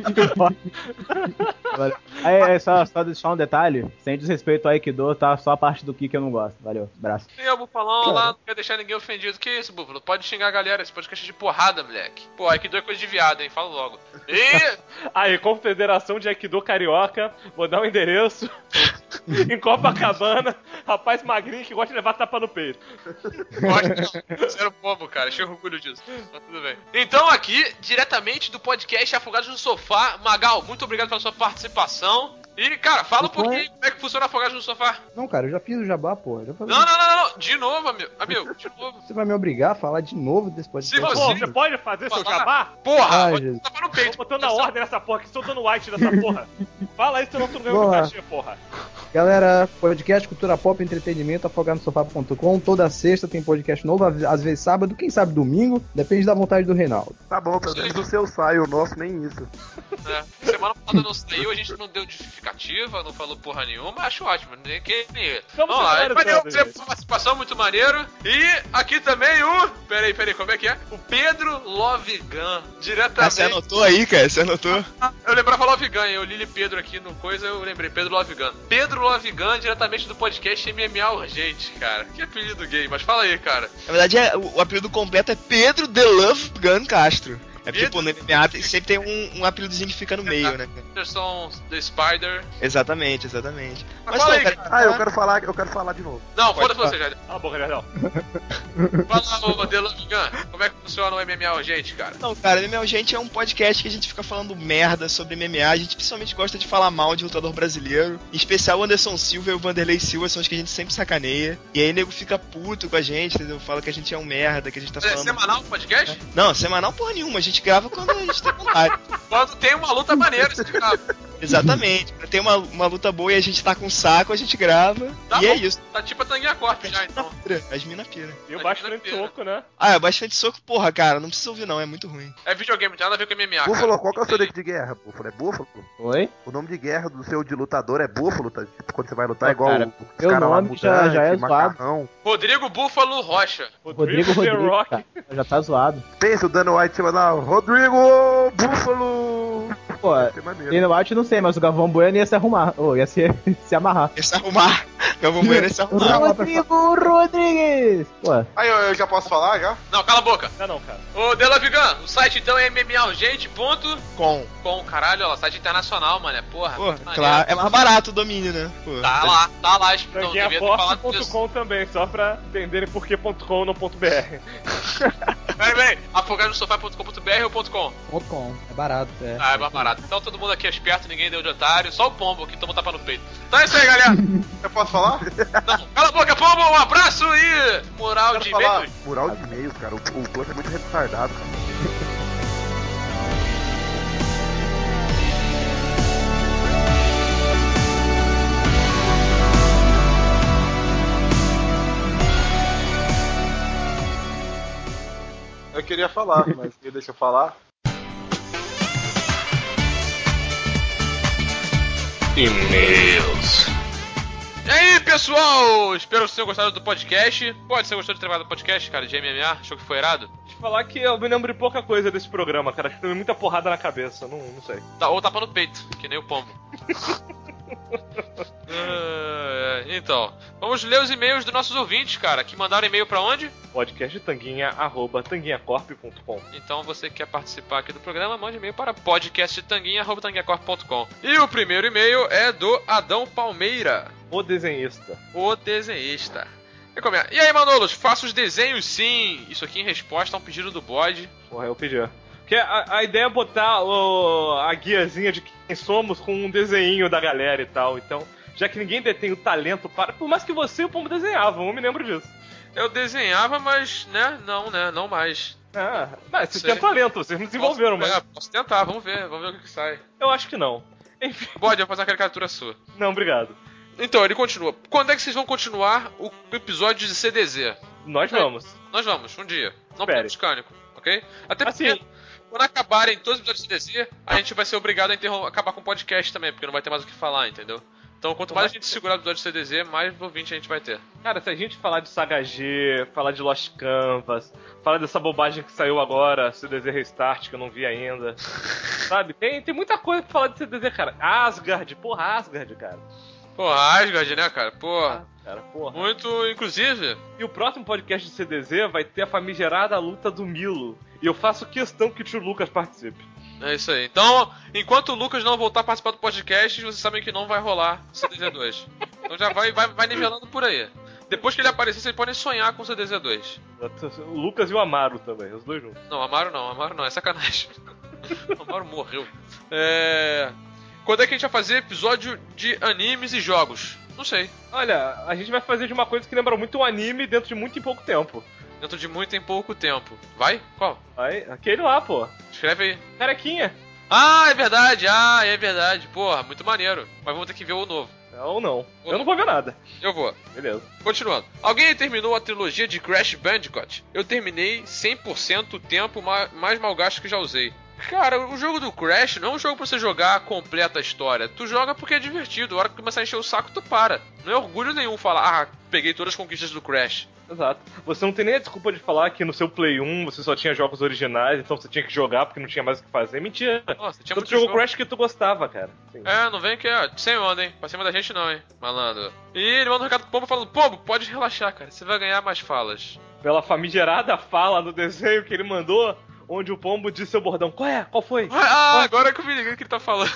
Aí, só deixar um detalhe, sem desrespeito ao Aikido, tá? Só a parte do Ki que eu não gosto. Valeu, abraço. E o Bufalão lá, não quer deixar ninguém ofendido. Que isso, Búfalo? Pode xingar a galera, esse podcast é de porrada, moleque. Pô, Aikido é coisa de viado, hein? Fala logo. E... Aí, Confederação de Aikido Carioca, vou dar um endereço. Em Copacabana, rapaz magrinho que gosta de levar tapa no peito. Gosta, você era um pombo, cara, achei orgulho disso. Mas tudo bem. Então, aqui, diretamente do podcast Afogados no Sofá, Magal, muito obrigado pela sua participação. E, cara, fala um pouquinho como é que funciona Afogados no Sofá. Não, cara, eu já fiz o jabá, porra. Não. De novo, amigo. De novo. Você vai me obrigar a falar de novo desse podcast? Se você pode fazer seu jabá? Porra, tapa no peito. Tô botando a ordem nessa porra, que sou dando white dessa porra. Fala isso, senão tu não ganha um cachê, porra. Galera, podcast Cultura Pop Entretenimento, afogadosofá.com. Toda sexta tem podcast novo, às vezes sábado, quem sabe domingo, depende da vontade do Reinaldo. Tá bom, pelo menos o seu sai, o nosso nem isso. Semana passada não saiu, a gente não deu justificativa, não falou porra nenhuma, acho ótimo. Vamos lá, valeu pela participação, muito maneiro. E aqui também o... Peraí, como é que é? O Pedro Lovegan, diretamente... Você anotou aí, cara? Você anotou? Eu lembrava Lovegan, eu li Pedro aqui no coisa, eu lembrei, Pedro Lovegan. Pedro Lovegan, diretamente do podcast MMA Urgente, cara. Que apelido gay, mas fala aí, cara. Na verdade, o apelido completo é Pedro The Love Gun Castro. É porque, pô, no MMA sempre tem um apelidozinho que fica no meio, né? Anderson The Spider. Exatamente. Mas fala aí, cara. Eu quero falar de novo. Não, foda-se você, Jardel. Cala a boca, Jardel. Fala, ô Delovigan, como é que funciona o MMA Urgente, cara? Não, cara, o MMA Urgente é um podcast que a gente fica falando merda sobre MMA. A gente principalmente gosta de falar mal de lutador brasileiro. Em especial o Anderson Silva e o Vanderlei Silva são os que a gente sempre sacaneia. E aí o nego fica puto com a gente, entendeu? Fala que a gente é um merda, que a gente tá falando... É semanal o podcast? Não, semanal porra nenhuma. A gente grava quando a gente tem vontade. Quando tem uma luta maneira, a gente grava. Exatamente. Quando tem uma luta boa e a gente tá com saco, a gente grava. Tá e bom. é isso. Tá tipo a Tanguinha Corp já, então. As mina pira. E o bastante soco, né? É bastante soco, porra, cara. Não precisa ouvir, não. É muito ruim. É videogame, não tem nada a ver com MMA, Búfalo, cara. qual que é o seu nick de guerra, Búfalo? É Búfalo? Oi? O nome de guerra do seu de lutador é Búfalo, tá? Tipo, quando você vai lutar é igual cara, os meu caras lá nome já é macarrão. Rodrigo Búfalo Rocha. Rodrigo, cara, já tá zoado. Pensa, o Dana White chama lá, Rodrigo Búfalo. Pô, Dana White não sei, mas o Galvão Bueno ia se arrumar. Ia se amarrar. Ia se arrumar. Galvão Bueno ia se arrumar. Rodrigo Rodrigues! Pô. Aí, eu já posso falar, já? Não, cala a boca. Não, cara. Ô, Delovigan, o site então é MMAurgente.com. Caralho, ó, site internacional, mano, é porra. Pô, claro, é mais barato o domínio, né? Pô. Tá lá. Então, devia ter falado disso. Tanguinhaforte.com também, só pra entenderem por que .com não .br. Peraí, afogadosofá.com.br ou .com? .com, é barato, é. Ah, é mais barato. Então todo mundo aqui é esperto, ninguém deu de otário, só o Pombo que toma tapa no peito. Então é isso aí, galera. Eu posso falar? Não, cala a boca, Pombo, um abraço e mural de e-mails. Mural de e-mails, cara. O Plus é muito retardado, cara. Eu queria falar, mas deixa eu falar. E-mails. E aí, pessoal? Espero que vocês tenham gostado do podcast. Pode ser gostou de trabalhar do podcast, cara, de MMA? Achou que foi irado? Deixa eu falar que eu me lembro de pouca coisa desse programa, cara. Acho que teve muita porrada na cabeça, não sei. Ou tapa no peito, que nem o pombo. Então, vamos ler os e-mails dos nossos ouvintes, cara, que mandaram e-mail pra onde? podcasttanguinha@tanguinhacorp.com. Então, você que quer participar aqui do programa, mande e-mail para podcasttanguinha@tanguinhacorp.com. E o primeiro e-mail é do Adão Palmeira, O desenhista. o desenhista. E aí, Manolos, faço os desenhos sim. Isso aqui em resposta a um pedido do bode. Porra, eu pedi. Porque a ideia é botar a guiazinha de quem somos com um desenho da galera e tal. Então, já que ninguém detém o talento para... Por mais que você e o Pombo desenhavam, eu me lembro disso. Eu desenhava, mas, não mais. Mas você tem talento, vocês não desenvolveram, mas... Posso tentar, vamos ver o que sai. Eu acho que não. Enfim. Bode, eu vou fazer uma caricatura sua. Não, obrigado. Então, ele continua. Quando é que vocês vão continuar o episódio de CDZ? Nós vamos. Nós vamos, um dia. Não Espere. podemos cânico, ok? Até porque, Assim, quando acabarem todos os episódios de CDZ, a gente vai ser obrigado a acabar com o podcast também, porque não vai ter mais o que falar, entendeu? Então, quanto mais a gente segurar o episódio de CDZ, mais ouvinte a gente vai ter. cara, se a gente falar de Saga G, falar de Lost Canvas, falar dessa bobagem que saiu agora, CDZ Restart, que eu não vi ainda, sabe? Tem muita coisa pra falar de CDZ, cara. Asgard, cara. Porra, Asgard, né, cara? Porra. Cara, porra. Muito, inclusive. E o próximo podcast de CDZ vai ter a famigerada luta do Milo. E eu faço questão que o tio Lucas participe. É isso aí. Então, enquanto o Lucas não voltar a participar do podcast, vocês sabem que não vai rolar CDZ2. Então já vai nivelando por aí. Depois que ele aparecer, vocês podem sonhar com o CDZ2. O Lucas e o Amaro também, os dois juntos. Não, Amaro não, é sacanagem. O Amaro morreu. Quando é que a gente vai fazer episódio de animes e jogos? Não sei. Olha, a gente vai fazer de uma coisa que lembra muito um anime dentro de muito e pouco tempo. Dentro de muito em pouco tempo. Vai? Qual? Vai, aquele lá, pô. Escreve aí. Carequinha. É verdade. Porra, muito maneiro. Mas vamos ter que ver o novo. Ou não. Eu não vou ver nada. Eu vou. Beleza. Continuando. Alguém terminou a trilogia de Crash Bandicoot? Eu terminei 100% o tempo mais mal gasto que já usei. Cara, o jogo do Crash não é um jogo pra você jogar completa a história. Tu joga porque é divertido. A hora que começar a encher o saco, tu para. Não é orgulho nenhum falar, peguei todas as conquistas do Crash. Exato. Você não tem nem a desculpa de falar que no seu Play 1 você só tinha jogos originais, então você tinha que jogar porque não tinha mais o que fazer. Mentira. Nossa, tinha tu muito jogou jogo. Crash que tu gostava, cara. Sim. Não vem que sem onda, hein? Pra cima da gente não, hein? Malandro. E ele manda um recado pro Pombo falando, Pombo, pode relaxar, cara. Você vai ganhar mais falas. Pela famigerada fala no desenho que ele mandou, onde o Pombo disse seu bordão. Qual foi? Agora que eu me liguei o que ele tá falando.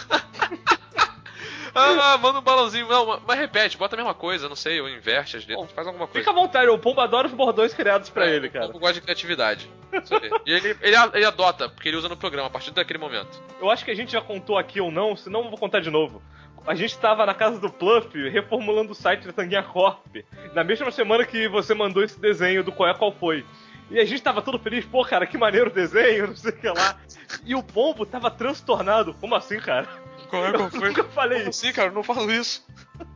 Manda um balãozinho. Não, mas repete, bota a mesma coisa, não sei, ou inverte as letras, faz alguma coisa. Fica à vontade, o Pombo adora os bordões criados pra ele, cara. O Pombo gosta de criatividade. Isso aí. E ele adota, porque ele usa no programa, a partir daquele momento. Eu acho que a gente já contou aqui ou não, senão eu vou contar de novo. A gente tava na casa do Pluff, reformulando o site da Tanguinha Corp, na mesma semana que você mandou esse desenho do Qual Foi. E a gente tava todo feliz, pô, cara, que maneiro o desenho, não sei o que lá. E o Pombo tava transtornado. Como assim, cara? Qual foi? Eu falei Como assim, cara? Eu não falo isso.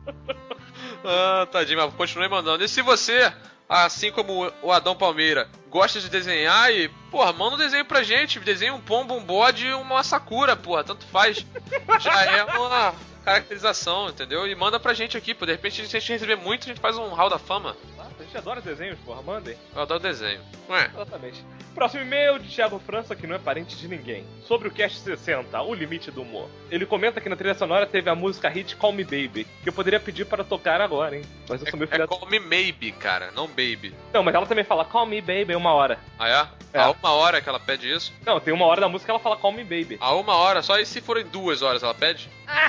Tadinho, mas continuei mandando. E se você, assim como o Adão Palmeira, gosta de desenhar e, porra, manda um desenho pra gente. Desenha um pombo, um bode e uma sakura, porra, tanto faz. Já é uma caracterização, entendeu? E manda pra gente aqui, pô. De repente, se a gente receber muito, a gente faz um hall da fama. A gente adora desenhos, porra, mandem. Eu adoro desenho. Exatamente. Próximo e-mail de Thiago França, que não é parente de ninguém. Sobre o Cast 60, o limite do humor. Ele comenta que na trilha sonora teve a música hit Call Me Baby, que eu poderia pedir para tocar agora, hein? Mas eu sou meu filho. Call Me Maybe, cara, não Baby. Não, mas ela também fala Call Me Baby 1 hora. Ah, é? Há 1 hora que ela pede isso? Não, tem 1 hora da música que ela fala Call Me Baby. Há 1 hora, só e se forem 2 horas ela pede?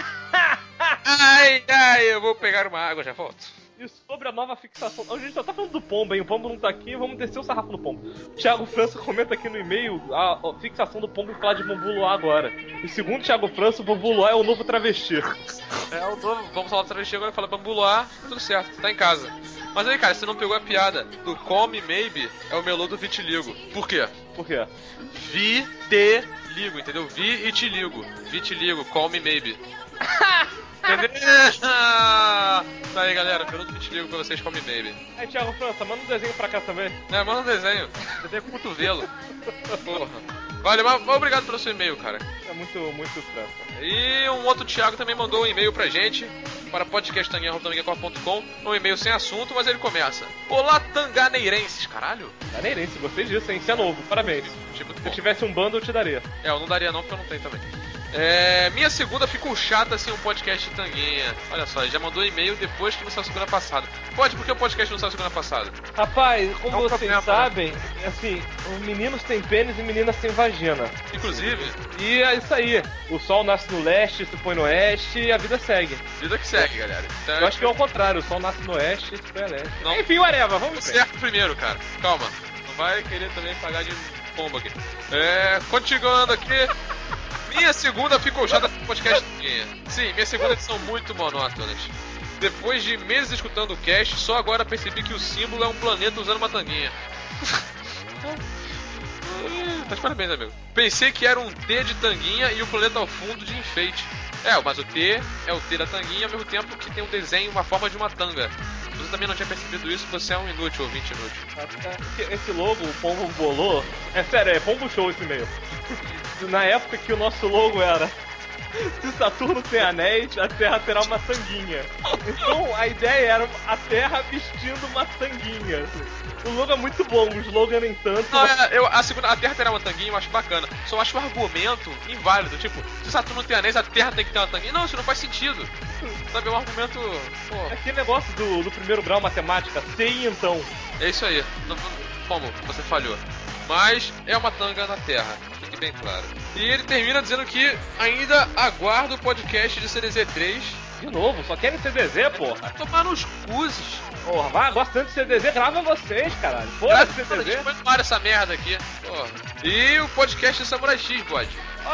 Ai, eu vou pegar uma água, já volto. E sobre a nova fixação... A gente só tá falando do Pombo, hein? O Pombo não tá aqui, vamos descer o sarrafo no Pombo. O Thiago França comenta aqui no e-mail a fixação do Pombo em falar de Bambu Luar agora. E segundo o Thiago França, o Bambu Luar é o novo travesti. É o novo, vamos falar do travesti agora, fala Bambu Luar, tudo certo, tá em casa. Mas aí, cara, você não pegou a piada do Call Me Maybe é o melô do Vitiligo. Por quê? Por quê? Vi-te-ligo, entendeu? Vi e te ligo. Vitiligo, Call Me Maybe. Entendeu? Tá aí, galera, pelo Vitiligo pra vocês, Call Me Baby. Aí, Thiago França, manda um desenho pra cá também. Manda um desenho. Desenho com cotovelo. Porra. Valeu, mas obrigado pelo seu e-mail, cara. É muito França. E um outro Thiago também mandou um e-mail pra gente, para podcasttanguinha.com, um e-mail sem assunto, mas ele começa: Olá, tanganeirenses. Caralho. Tanganeirense, gostei disso, hein? Isso é novo, parabéns. Se eu tivesse um bando, eu te daria. Eu não daria não, porque eu não tenho também. Minha segunda ficou chata sem um podcast Tanguinha. Olha só, ele já mandou e-mail depois que não saiu segunda passada. Pode, por que o podcast não saiu segunda passada? Rapaz, como vocês problema, sabem, assim, os meninos têm pênis e meninas têm vagina. Inclusive. E é isso aí. O sol nasce no leste, se põe no oeste e a vida segue. Vida que segue, galera. Então, eu acho que é o contrário, o sol nasce no oeste e se põe no leste. Não. Enfim, whatever, vamos ver. Certo primeiro, cara. Calma. Não vai querer também pagar de pomba aqui. Continuando aqui. Minha segunda ficou chata com o podcast. Sim, minha segunda edição muito monótonas. Depois de meses escutando o cast, só agora percebi que o símbolo é um planeta usando uma tanguinha. Tá de parabéns, amigo. Pensei que era um T de tanguinha e o planeta ao fundo de enfeite. Mas o T é o T da tanguinha ao mesmo tempo que tem um desenho, uma forma de uma tanga. Se você também não tinha percebido isso, você é um inútil, ouvinte inútil. Esse logo, o Pombo bolou. É sério, é Pombo Show esse e-mail. Na época que o nosso logo era: se Saturno tem anéis, a Terra terá uma tanguinha. Então a ideia era a Terra vestindo uma tanguinha. O logo é muito bom, o slogan nem tanto. Não, a Terra terá uma tanguinha, eu acho bacana. Só acho o argumento inválido. Tipo, se Saturno tem anéis, a Terra tem que ter uma tanguinha. Não, isso não faz sentido. Sabe, é um argumento. É aquele negócio do primeiro grau matemática, sei então. É isso aí. Como? Você falhou. Mas é uma tanga na Terra, fique bem claro. E ele termina dizendo que ainda aguarda o podcast de CDZ3. De novo, só querem CDZ, porra. Vai tomar nos cuzes. Porra, vai, gosta tanto de CDZ, grava vocês, caralho. Porra, CDZ. A gente vai tomar essa merda aqui. Porra. E o podcast de Samurai X, bode.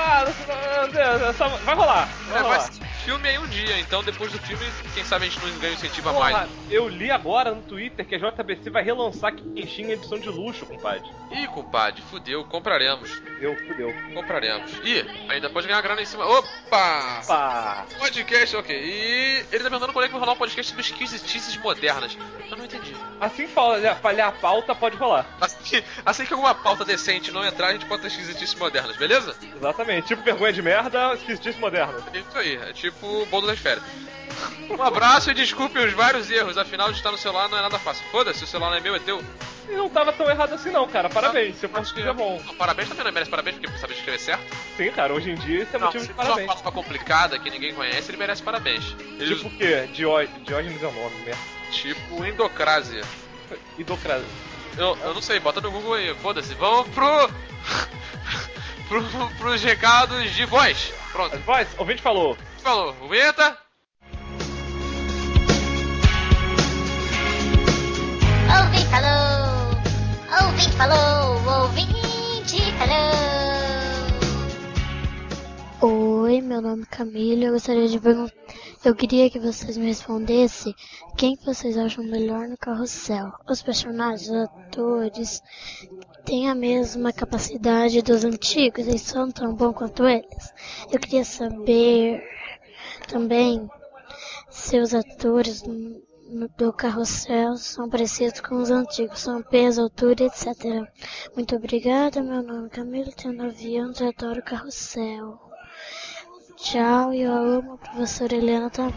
Vai rolar. Vai filme aí um dia, então depois do filme, quem sabe a gente não ganha incentiva mais. Eu li agora no Twitter que a JBC vai relançar Kenshin em edição de luxo, compadre. Ih, compadre, fudeu, compraremos. Fudeu. Compraremos. Ih, ainda pode ganhar grana em cima. Opa! Podcast, ok. E ele tá perguntando quando é que vai rolar um podcast sobre esquisitices modernas. Eu não entendi. Assim falhar a pauta, pode rolar. Assim que alguma pauta decente não entrar, a gente pode ter esquisitices modernas, beleza? Exatamente. Tipo vergonha de merda, esquisitice moderna. Isso aí, é tipo o bolo das férias. Um abraço e desculpe os vários erros, afinal de estar no celular não é nada fácil. Foda-se, o celular não é meu, é teu. E não tava tão errado assim não, cara. Parabéns, se eu fosse que é bom. Não, parabéns também não merece parabéns, porque sabe escrever certo. Sim, cara, hoje em dia isso é motivo de parabéns. Se uma palavra complicada que ninguém conhece, ele merece parabéns. Tipo o quê? Diógenes é o nome, né? Tipo endocrásia. Endocrásia. Eu não sei, bota no Google aí, foda-se. Vamos pros recados de voz. Pronto. Voz, ouvinte falou. Vinheta. Ouvinte falou. Ouvinte falou. Ouvinte falou. Oi, meu nome é Camila. Eu gostaria de perguntar. Eu queria que vocês me respondessem quem que vocês acham melhor no Carrossel. Os personagens, os atores, têm a mesma capacidade dos antigos? Eles são tão bons quanto eles? Eu queria saber também se os atores do Carrossel são parecidos com os antigos, são peso, altura, etc. Muito obrigada, meu nome é Camila, tenho 9 anos e adoro Carrossel. Tchau, e eu amo a professora Helena também.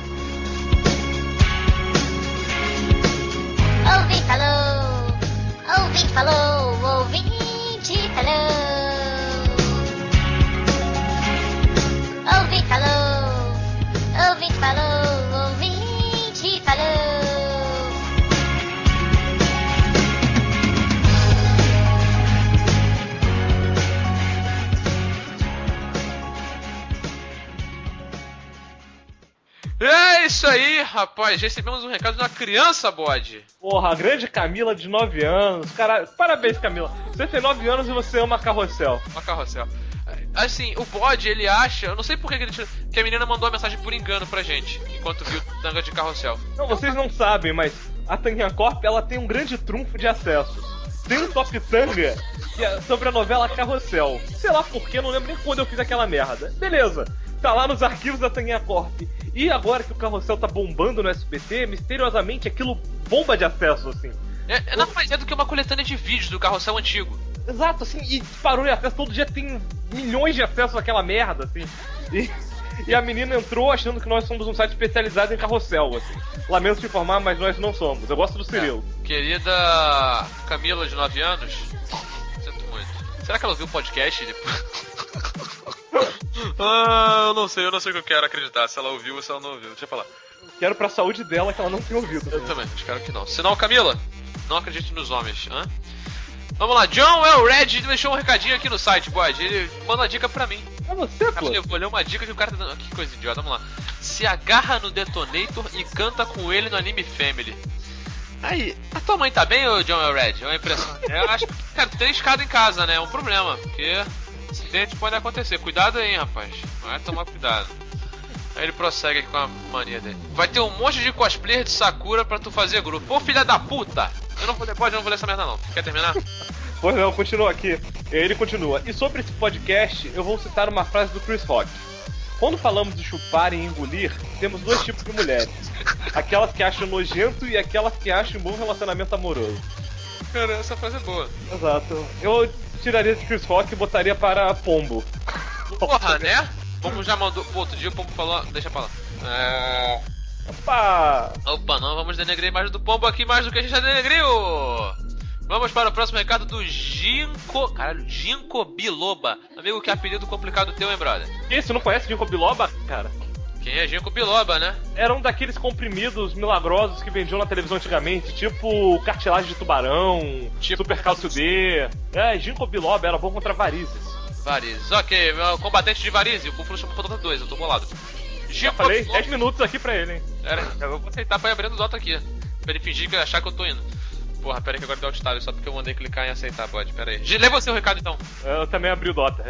Ouvinte falou. Ouvinte falou. Ouvinte falou. Ouvinte falou. Ouvinte falou. Ouvinte falou. É isso aí, rapaz. Recebemos um recado de uma criança, bode. Porra, a grande Camila de 9 anos. Cara, parabéns, Camila. Você tem 9 anos e você ama Carrossel. Uma Carrossel. Assim, o bode, ele acha... Eu não sei por que a menina mandou a mensagem por engano pra gente, enquanto viu tanga de Carrossel. Não, vocês não sabem, mas a Tanguinha Corp, ela tem um grande trunfo de acessos. Tem um Top Tanga sobre a novela Carrossel. Sei lá porquê, não lembro nem quando eu fiz aquela merda. Beleza. Tá lá nos arquivos da Tanguinha Corp. E agora que o Carrossel tá bombando no SBT, misteriosamente aquilo bomba de acesso, assim. Nada mais é do que uma coletânea de vídeos do Carrossel antigo. Exato, assim, e disparou de acesso, todo dia tem milhões de acessos àquela merda, assim. E a menina entrou achando que nós somos um site especializado em carrossel, assim. Lamento te informar, mas nós não somos. Eu gosto do Cirilo. Querida Camila, de 9 anos, sinto muito. Será que ela ouviu o podcast depois? Eu não sei o que eu quero acreditar, se ela ouviu ou se ela não ouviu. Deixa eu falar. Quero pra saúde dela que ela não tenha ouvido. Eu também, espero que não. Senão, Camila, não acredite nos homens, hã? Vamos lá, John Elred deixou um recadinho aqui no site, bode. Ele manda uma dica pra mim. É você, pô. Eu vou ler uma dica que o cara tá dando. Que coisa idiota, vamos lá. Se agarra no Detonator e canta com ele no Anime Family. Aí, a tua mãe tá bem, ô John Elred? É uma impressão. Eu acho que, cara, tu tem escada em casa, né? É um problema, porque acidente pode acontecer. Cuidado aí, rapaz. Vai tomar cuidado. Aí ele prossegue aqui com a mania dele. Vai ter um monte de cosplayer de Sakura pra tu fazer grupo. Ô filha da puta! Eu não vou ler essa merda não. Quer terminar? Pois não, continua aqui. Ele continua. E sobre esse podcast, eu vou citar uma frase do Chris Rock. Quando falamos de chupar e engolir, temos dois tipos de mulheres. Aquelas que acham nojento e aquelas que acham um bom relacionamento amoroso. Cara, essa frase é boa. Exato. Eu tiraria de Chris Rock e botaria para Pombo. Porra, né? Pombo já mandou. Pô, outro dia o Pombo falou. Deixa pra lá. Opa, não vamos denegrir mais do Pombo aqui mais do que a gente já denegriu. Vamos para o próximo recado do Ginkgo. Caralho, Ginkgo Biloba. Amigo, que apelido complicado teu, hein, brother? Isso, não conhece Ginkgo Biloba, cara? Quem é Ginkgo Biloba, né? Era um daqueles comprimidos milagrosos que vendiam na televisão antigamente, tipo cartilagem de tubarão, tipo super cálcio D. Ginkgo Biloba era bom contra varizes. Varizes, ok, combatente de varizes, o Buffalo chamou pra Dota 2, eu tô bolado. Já falei, 10 minutos aqui pra ele, hein? Eu vou aceitar pra ir abrindo o Dota aqui, pra ele fingir que achar que eu tô indo. Porra, pera aí que agora deu alt-tab só porque eu mandei clicar em aceitar, pode, pera aí. Lê você o recado então. Eu também abri o Dota.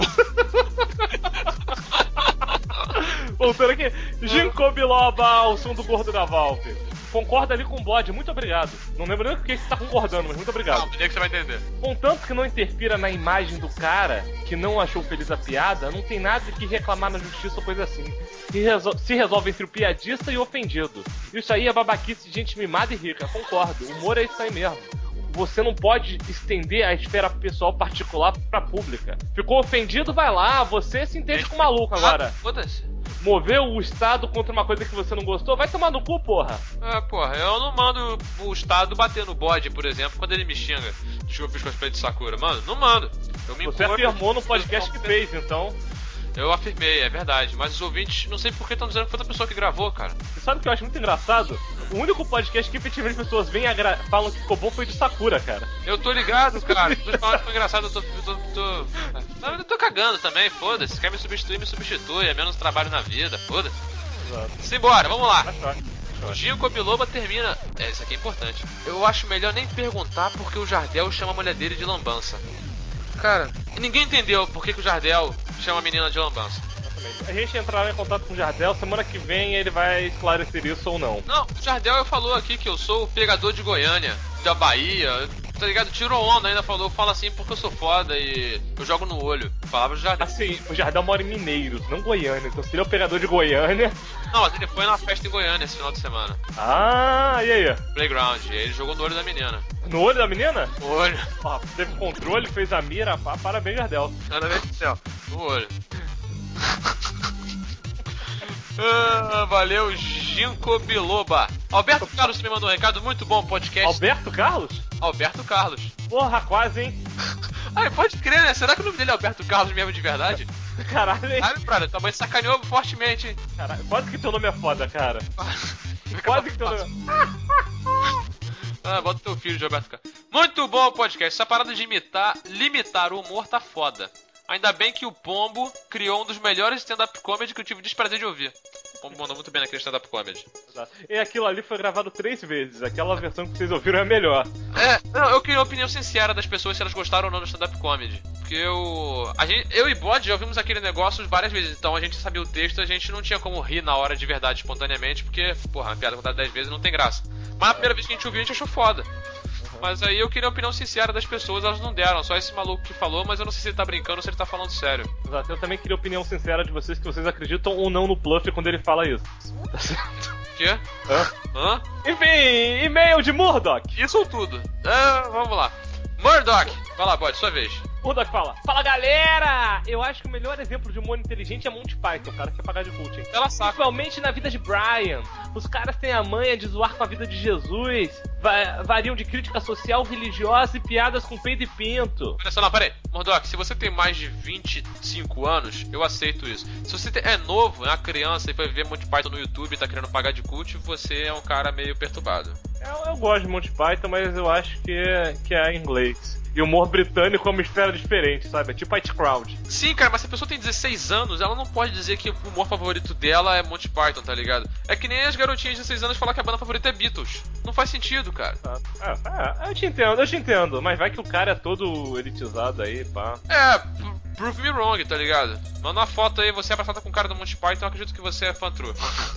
Voltando aqui, Ginkgo Biloba, o som do gordo da Valve. Concorda ali com o bode, muito obrigado. Não lembro nem o que você tá concordando, mas muito obrigado. Não, que você vai entender. Contanto que não interfira na imagem do cara que não achou feliz a piada, não tem nada que reclamar na justiça ou coisa assim. Se resolve entre o piadista e o ofendido. Isso aí é babaquice de gente mimada e rica, concordo. O humor é isso aí mesmo. Você não pode estender a esfera pessoal particular pra pública. Ficou ofendido, vai lá, você se entende com o maluco agora. Foda-se. Moveu o Estado contra uma coisa que você não gostou, vai tomar no cu, porra. Porra, eu não mando o Estado bater no bode, por exemplo, quando ele me xinga. Desculpa, eu fiz cosplay de Sakura. Mano, não mando. Você afirmou no podcast que fez, então. Eu afirmei, é verdade. Mas os ouvintes, não sei por que estão dizendo que foi outra pessoa que gravou, cara. Você sabe o que eu acho muito engraçado? O único podcast que efetivamente as pessoas vêm falam que ficou bom foi do Sakura, cara. Eu tô ligado, cara. Tu falando que foi engraçado, eu tô cagando também, foda-se. Quer me substituir, me substitui. É menos trabalho na vida, foda-se. Simbora, vamos lá. O Ginkgo Biloba termina. Isso aqui é importante. Eu acho melhor nem perguntar porque o Jardel chama a mulher dele de lambança. Cara, ninguém entendeu por que o Jardel chama a menina de lambança. Exatamente. A gente entrará em contato com o Jardel, semana que vem ele vai esclarecer isso ou não. Não, o Jardel falou aqui que eu sou o pegador de Goiânia, da Bahia, tá ligado? Tirou onda, ainda falou, fala assim porque eu sou foda e eu jogo no olho. Falava do Jardel. Assim, o Jardel mora em Mineiros, não Goiânia, então se ele é o pegador de Goiânia... Não, mas ele foi na festa em Goiânia esse final de semana. Ah, e aí? Playground, e ele jogou no olho da menina. No olho da menina? No olho. Ó, teve controle, fez a mira, parabéns, Jardel. Parabéns do céu, no olho. Valeu, Ginkgo Biloba. Alberto Carlos me mandou um recado, muito bom podcast. Alberto Carlos? Alberto Carlos. Porra, quase, hein? Pode crer, né? Será que o nome dele é Alberto Carlos mesmo de verdade? Caralho, hein? Brother, tua mãe sacaneou fortemente, hein? Caralho, quase que teu nome é foda, cara. Quase que teu nome bota teu filho de Alberto Carlos. Muito bom o podcast. Essa parada de limitar o humor tá foda. Ainda bem que o Pombo criou um dos melhores stand-up comedy que eu tive o desprazer de ouvir. O Pombo mandou muito bem naquele stand-up comedy. Exato. E aquilo ali foi gravado 3 vezes. Aquela versão que vocês ouviram é a melhor. Não, eu queria a opinião sincera das pessoas se elas gostaram ou não do stand-up comedy. Porque eu e Bode já ouvimos aquele negócio várias vezes. Então a gente sabia o texto, a gente não tinha como rir na hora de verdade, espontaneamente. Porque, porra, uma piada contada 10 vezes não tem graça. Mas a primeira vez que a gente ouviu, a gente achou foda. Mas aí eu queria a opinião sincera das pessoas, elas não deram, só esse maluco que falou, mas eu não sei se ele tá brincando ou se ele tá falando sério. Exato, eu também queria a opinião sincera de vocês, que vocês acreditam ou não no Pluff quando ele fala isso. Tá certo? Quê? Enfim, e-mail de Murdoch. Isso ou tudo? Vamos lá. Murdoch! Vai lá, bode, sua vez. Murdoch fala: Fala galera! Eu acho que o melhor exemplo de humor inteligente é Monty Python, o cara que quer pagar de cult, hein? Ela saca. Principalmente na vida de Brian. Os caras têm a manha de zoar com a vida de Jesus. Variam de crítica social, religiosa e piadas com peito e pinto. Olha só, não, peraí. Murdoch, se você tem mais de 25 anos, eu aceito isso. Se você é novo, é uma criança e vai ver Monty Python no YouTube e tá querendo pagar de cult, você é um cara meio perturbado. Eu gosto de Monty Python, mas eu acho que é em inglês. E o humor britânico é uma esfera diferente, sabe? É tipo It Crowd. Sim, cara, mas se a pessoa tem 16 anos, ela não pode dizer que o humor favorito dela é Monty Python, tá ligado? É que nem as garotinhas de 16 anos falar que a banda favorita é Beatles. Não faz sentido, cara. Eu te entendo. Mas vai que o cara é todo elitizado aí, pá. Prove me wrong, tá ligado? Manda uma foto aí, você abraçada com o cara do Monty Python, eu acredito que você é fã true.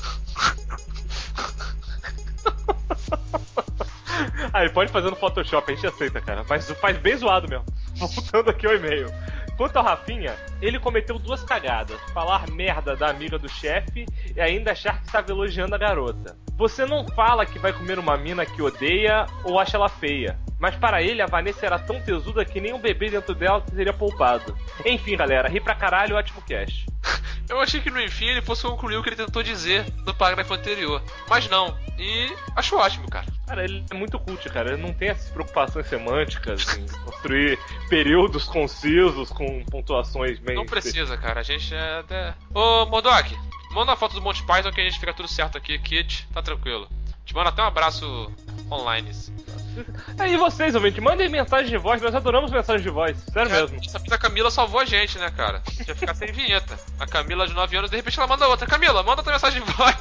Aí, pode fazer no Photoshop, a gente aceita, cara. Mas faz bem zoado mesmo. Voltando aqui ao e-mail. Quanto ao Rafinha, ele cometeu 2 cagadas. Falar merda da amiga do chefe e ainda achar que estava elogiando a garota. Você não fala que vai comer uma mina que odeia ou acha ela feia. Mas para ele, a Vanessa era tão tesuda que nem um bebê dentro dela seria poupado. Enfim, galera, ri pra caralho, ótimo cast. Eu achei que no enfim ele fosse concluir o que ele tentou dizer no parágrafo anterior. Mas não. E acho ótimo, cara. Cara, ele é muito cult, cara. Ele não tem essas preocupações semânticas em construir períodos concisos com pontuações bem... Não precisa, cara. A gente é até... Ô, Murdoch, manda uma foto do Monty Python que a gente fica tudo certo aqui. Kit, tá tranquilo. Te mando até um abraço online. E vocês, ouvintes, mandem mensagem de voz. Nós adoramos mensagens de voz. Sério mesmo. A Camila salvou a gente, né, cara? A gente ia ficar sem vinheta. A Camila de 9 anos, de repente ela manda outra. Camila, manda outra mensagem de voz.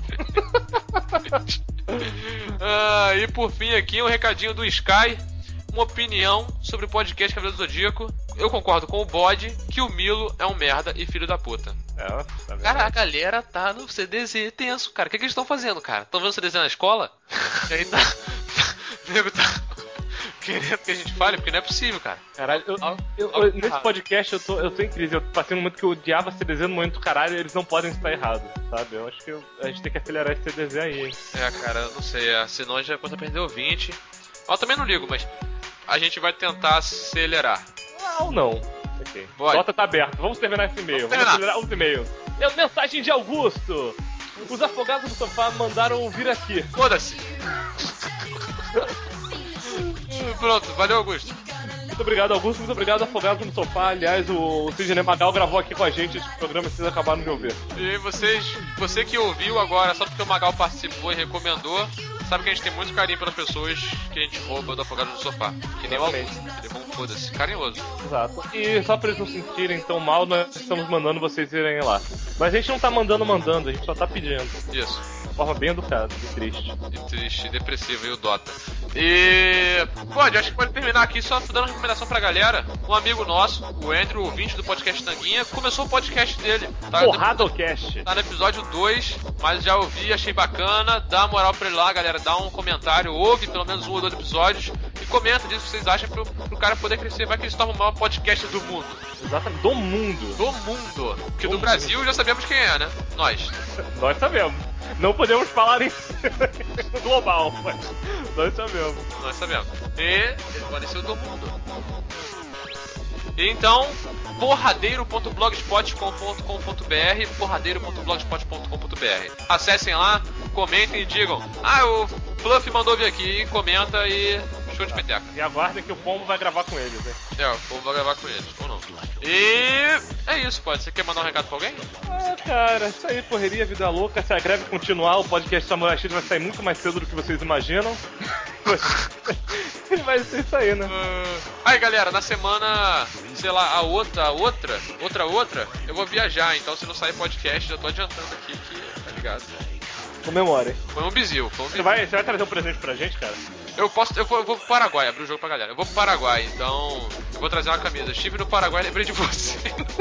E por fim aqui, um recadinho do Sky. Uma opinião sobre o podcast Cavaleiro do Zodíaco. Eu concordo com o Bode que o Milo é um merda e filho da puta. Cara, a galera tá no CDZ tenso, cara. O que eles estão fazendo, cara? Estão vendo o CDZ na escola? E aí tá... O nego tá querendo que a gente fale, porque não é possível, cara. Caralho, nesse podcast eu tô em crise. Eu passei um momento que eu odiava CDZ no momento do caralho e eles não podem estar errados, sabe? Eu acho que a gente tem que acelerar esse CDZ aí, hein? Cara, eu não sei. Senão a gente vai começar a perder ouvinte. Eu também não ligo, mas a gente vai tentar acelerar. Ou não. Ok. Bota tá aberto. Vamos terminar esse e-mail. Vamos acelerar os e-mails. Mensagem de Augusto. Os afogados do sofá mandaram vir aqui. Foda-se. Pronto, valeu, Augusto. Muito obrigado, Augusto. Muito obrigado, Afogados no Sofá. Aliás, o Sidney Magal gravou aqui com a gente esse programa, vocês acabaram de ouvir. E você que ouviu agora, só porque o Magal participou e recomendou, sabe que a gente tem muito carinho pelas pessoas que a gente rouba do Afogados no Sofá. Que nem o Augusto. Ele é bom, foda-se. Carinhoso. Exato. E só pra eles não se sentirem tão mal, nós estamos mandando vocês irem lá. Mas a gente não tá mandando, a gente só tá pedindo. Isso. De forma bem educada e triste. E depressiva, e o Dota. E... acho que pode terminar aqui só dando uma recomendação pra galera. Um amigo nosso, o Andrew, ouvinte do podcast Tanguinha, começou o podcast dele. Porradocast. Tá no episódio 2, mas já ouvi, achei bacana. Dá uma moral pra ele lá, galera. Dá um comentário, ouve pelo menos 1 ou 2 episódios e comenta, diz o que vocês acham pro cara poder crescer. Vai que ele se torna o maior podcast do mundo. Exatamente, do mundo. Do mundo. Porque do Brasil já sabemos quem é, né? Nós sabemos. Não podemos falar em global, mas nós sabemos. E ele pode ser o do mundo. Então, porradeiro.blogspot.com.br, porradeiro.blogspot.com.br. Acessem lá, comentem e digam: o Fluff mandou vir aqui, comenta e show de peteca. E aguardem que o Pombo vai gravar com eles, né? O Pombo vai gravar com eles, ou não. E é isso, pode. Você quer mandar um recado pra alguém? Cara, isso aí, correria, vida louca. Se a greve continuar, o podcast Samurai X vai sair muito mais cedo do que vocês imaginam. Vai ser isso aí, né? Aí, galera, na semana, sei lá, a outra, eu vou viajar, então se não sair podcast, já tô adiantando aqui que, tá ligado? Comemore. Foi um bizil. Você vai trazer um presente pra gente, cara? Eu vou pro Paraguai, abrir o jogo pra galera. Eu vou pro Paraguai, então eu vou trazer uma camisa. Estive no Paraguai e lembrei de você.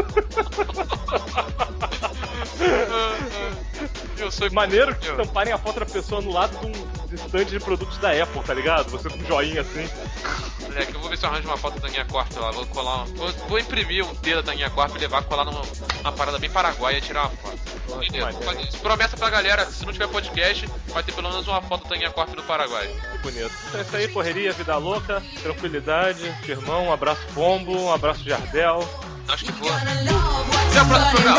Eu sou maneiro que estamparem a foto da pessoa no lado de um stand de produtos da Apple, tá ligado? Você com um joinha assim. Moleque, eu vou ver se eu arranjo uma foto da Tanguinha Corp lá. Vou colar vou imprimir um T da Tanguinha Corp e levar, colar numa parada bem paraguaia e tirar uma foto. Promessa pra galera, se não tiver podcast, vai ter pelo menos uma foto da Tanguinha Corp no Paraguai. Que bonito. é isso aí, correria, vida louca, tranquilidade, irmão, um abraço Pombo, um abraço Jardel. Acho que vou. Até o próximo programa.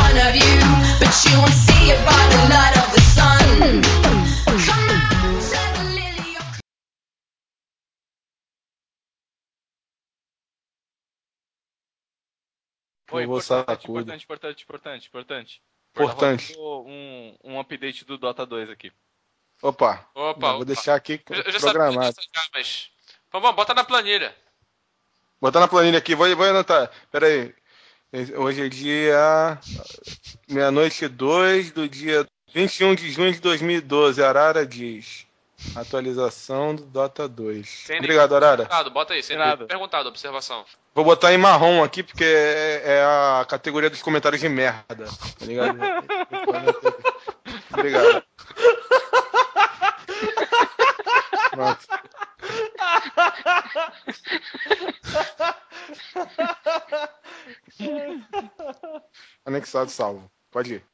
Oi, vou importante. Importante. Um update do Dota 2 aqui. Opa. Opa. Vou deixar aqui Eu já programado. sabia disso, mas... Vamos, bota na planilha. Botar na planilha aqui, vou anotar. Pera aí. Hoje é dia... meia-noite 2 do dia 21 de junho de 2012. Arara diz. Atualização do Dota 2. Obrigado, Arara. Bota aí, sem nada. Perguntado, observação. Vou botar em marrom aqui, porque é a categoria dos comentários de merda. Tá ligado? Obrigado. Pronto. Anexado salvo. Pode ir.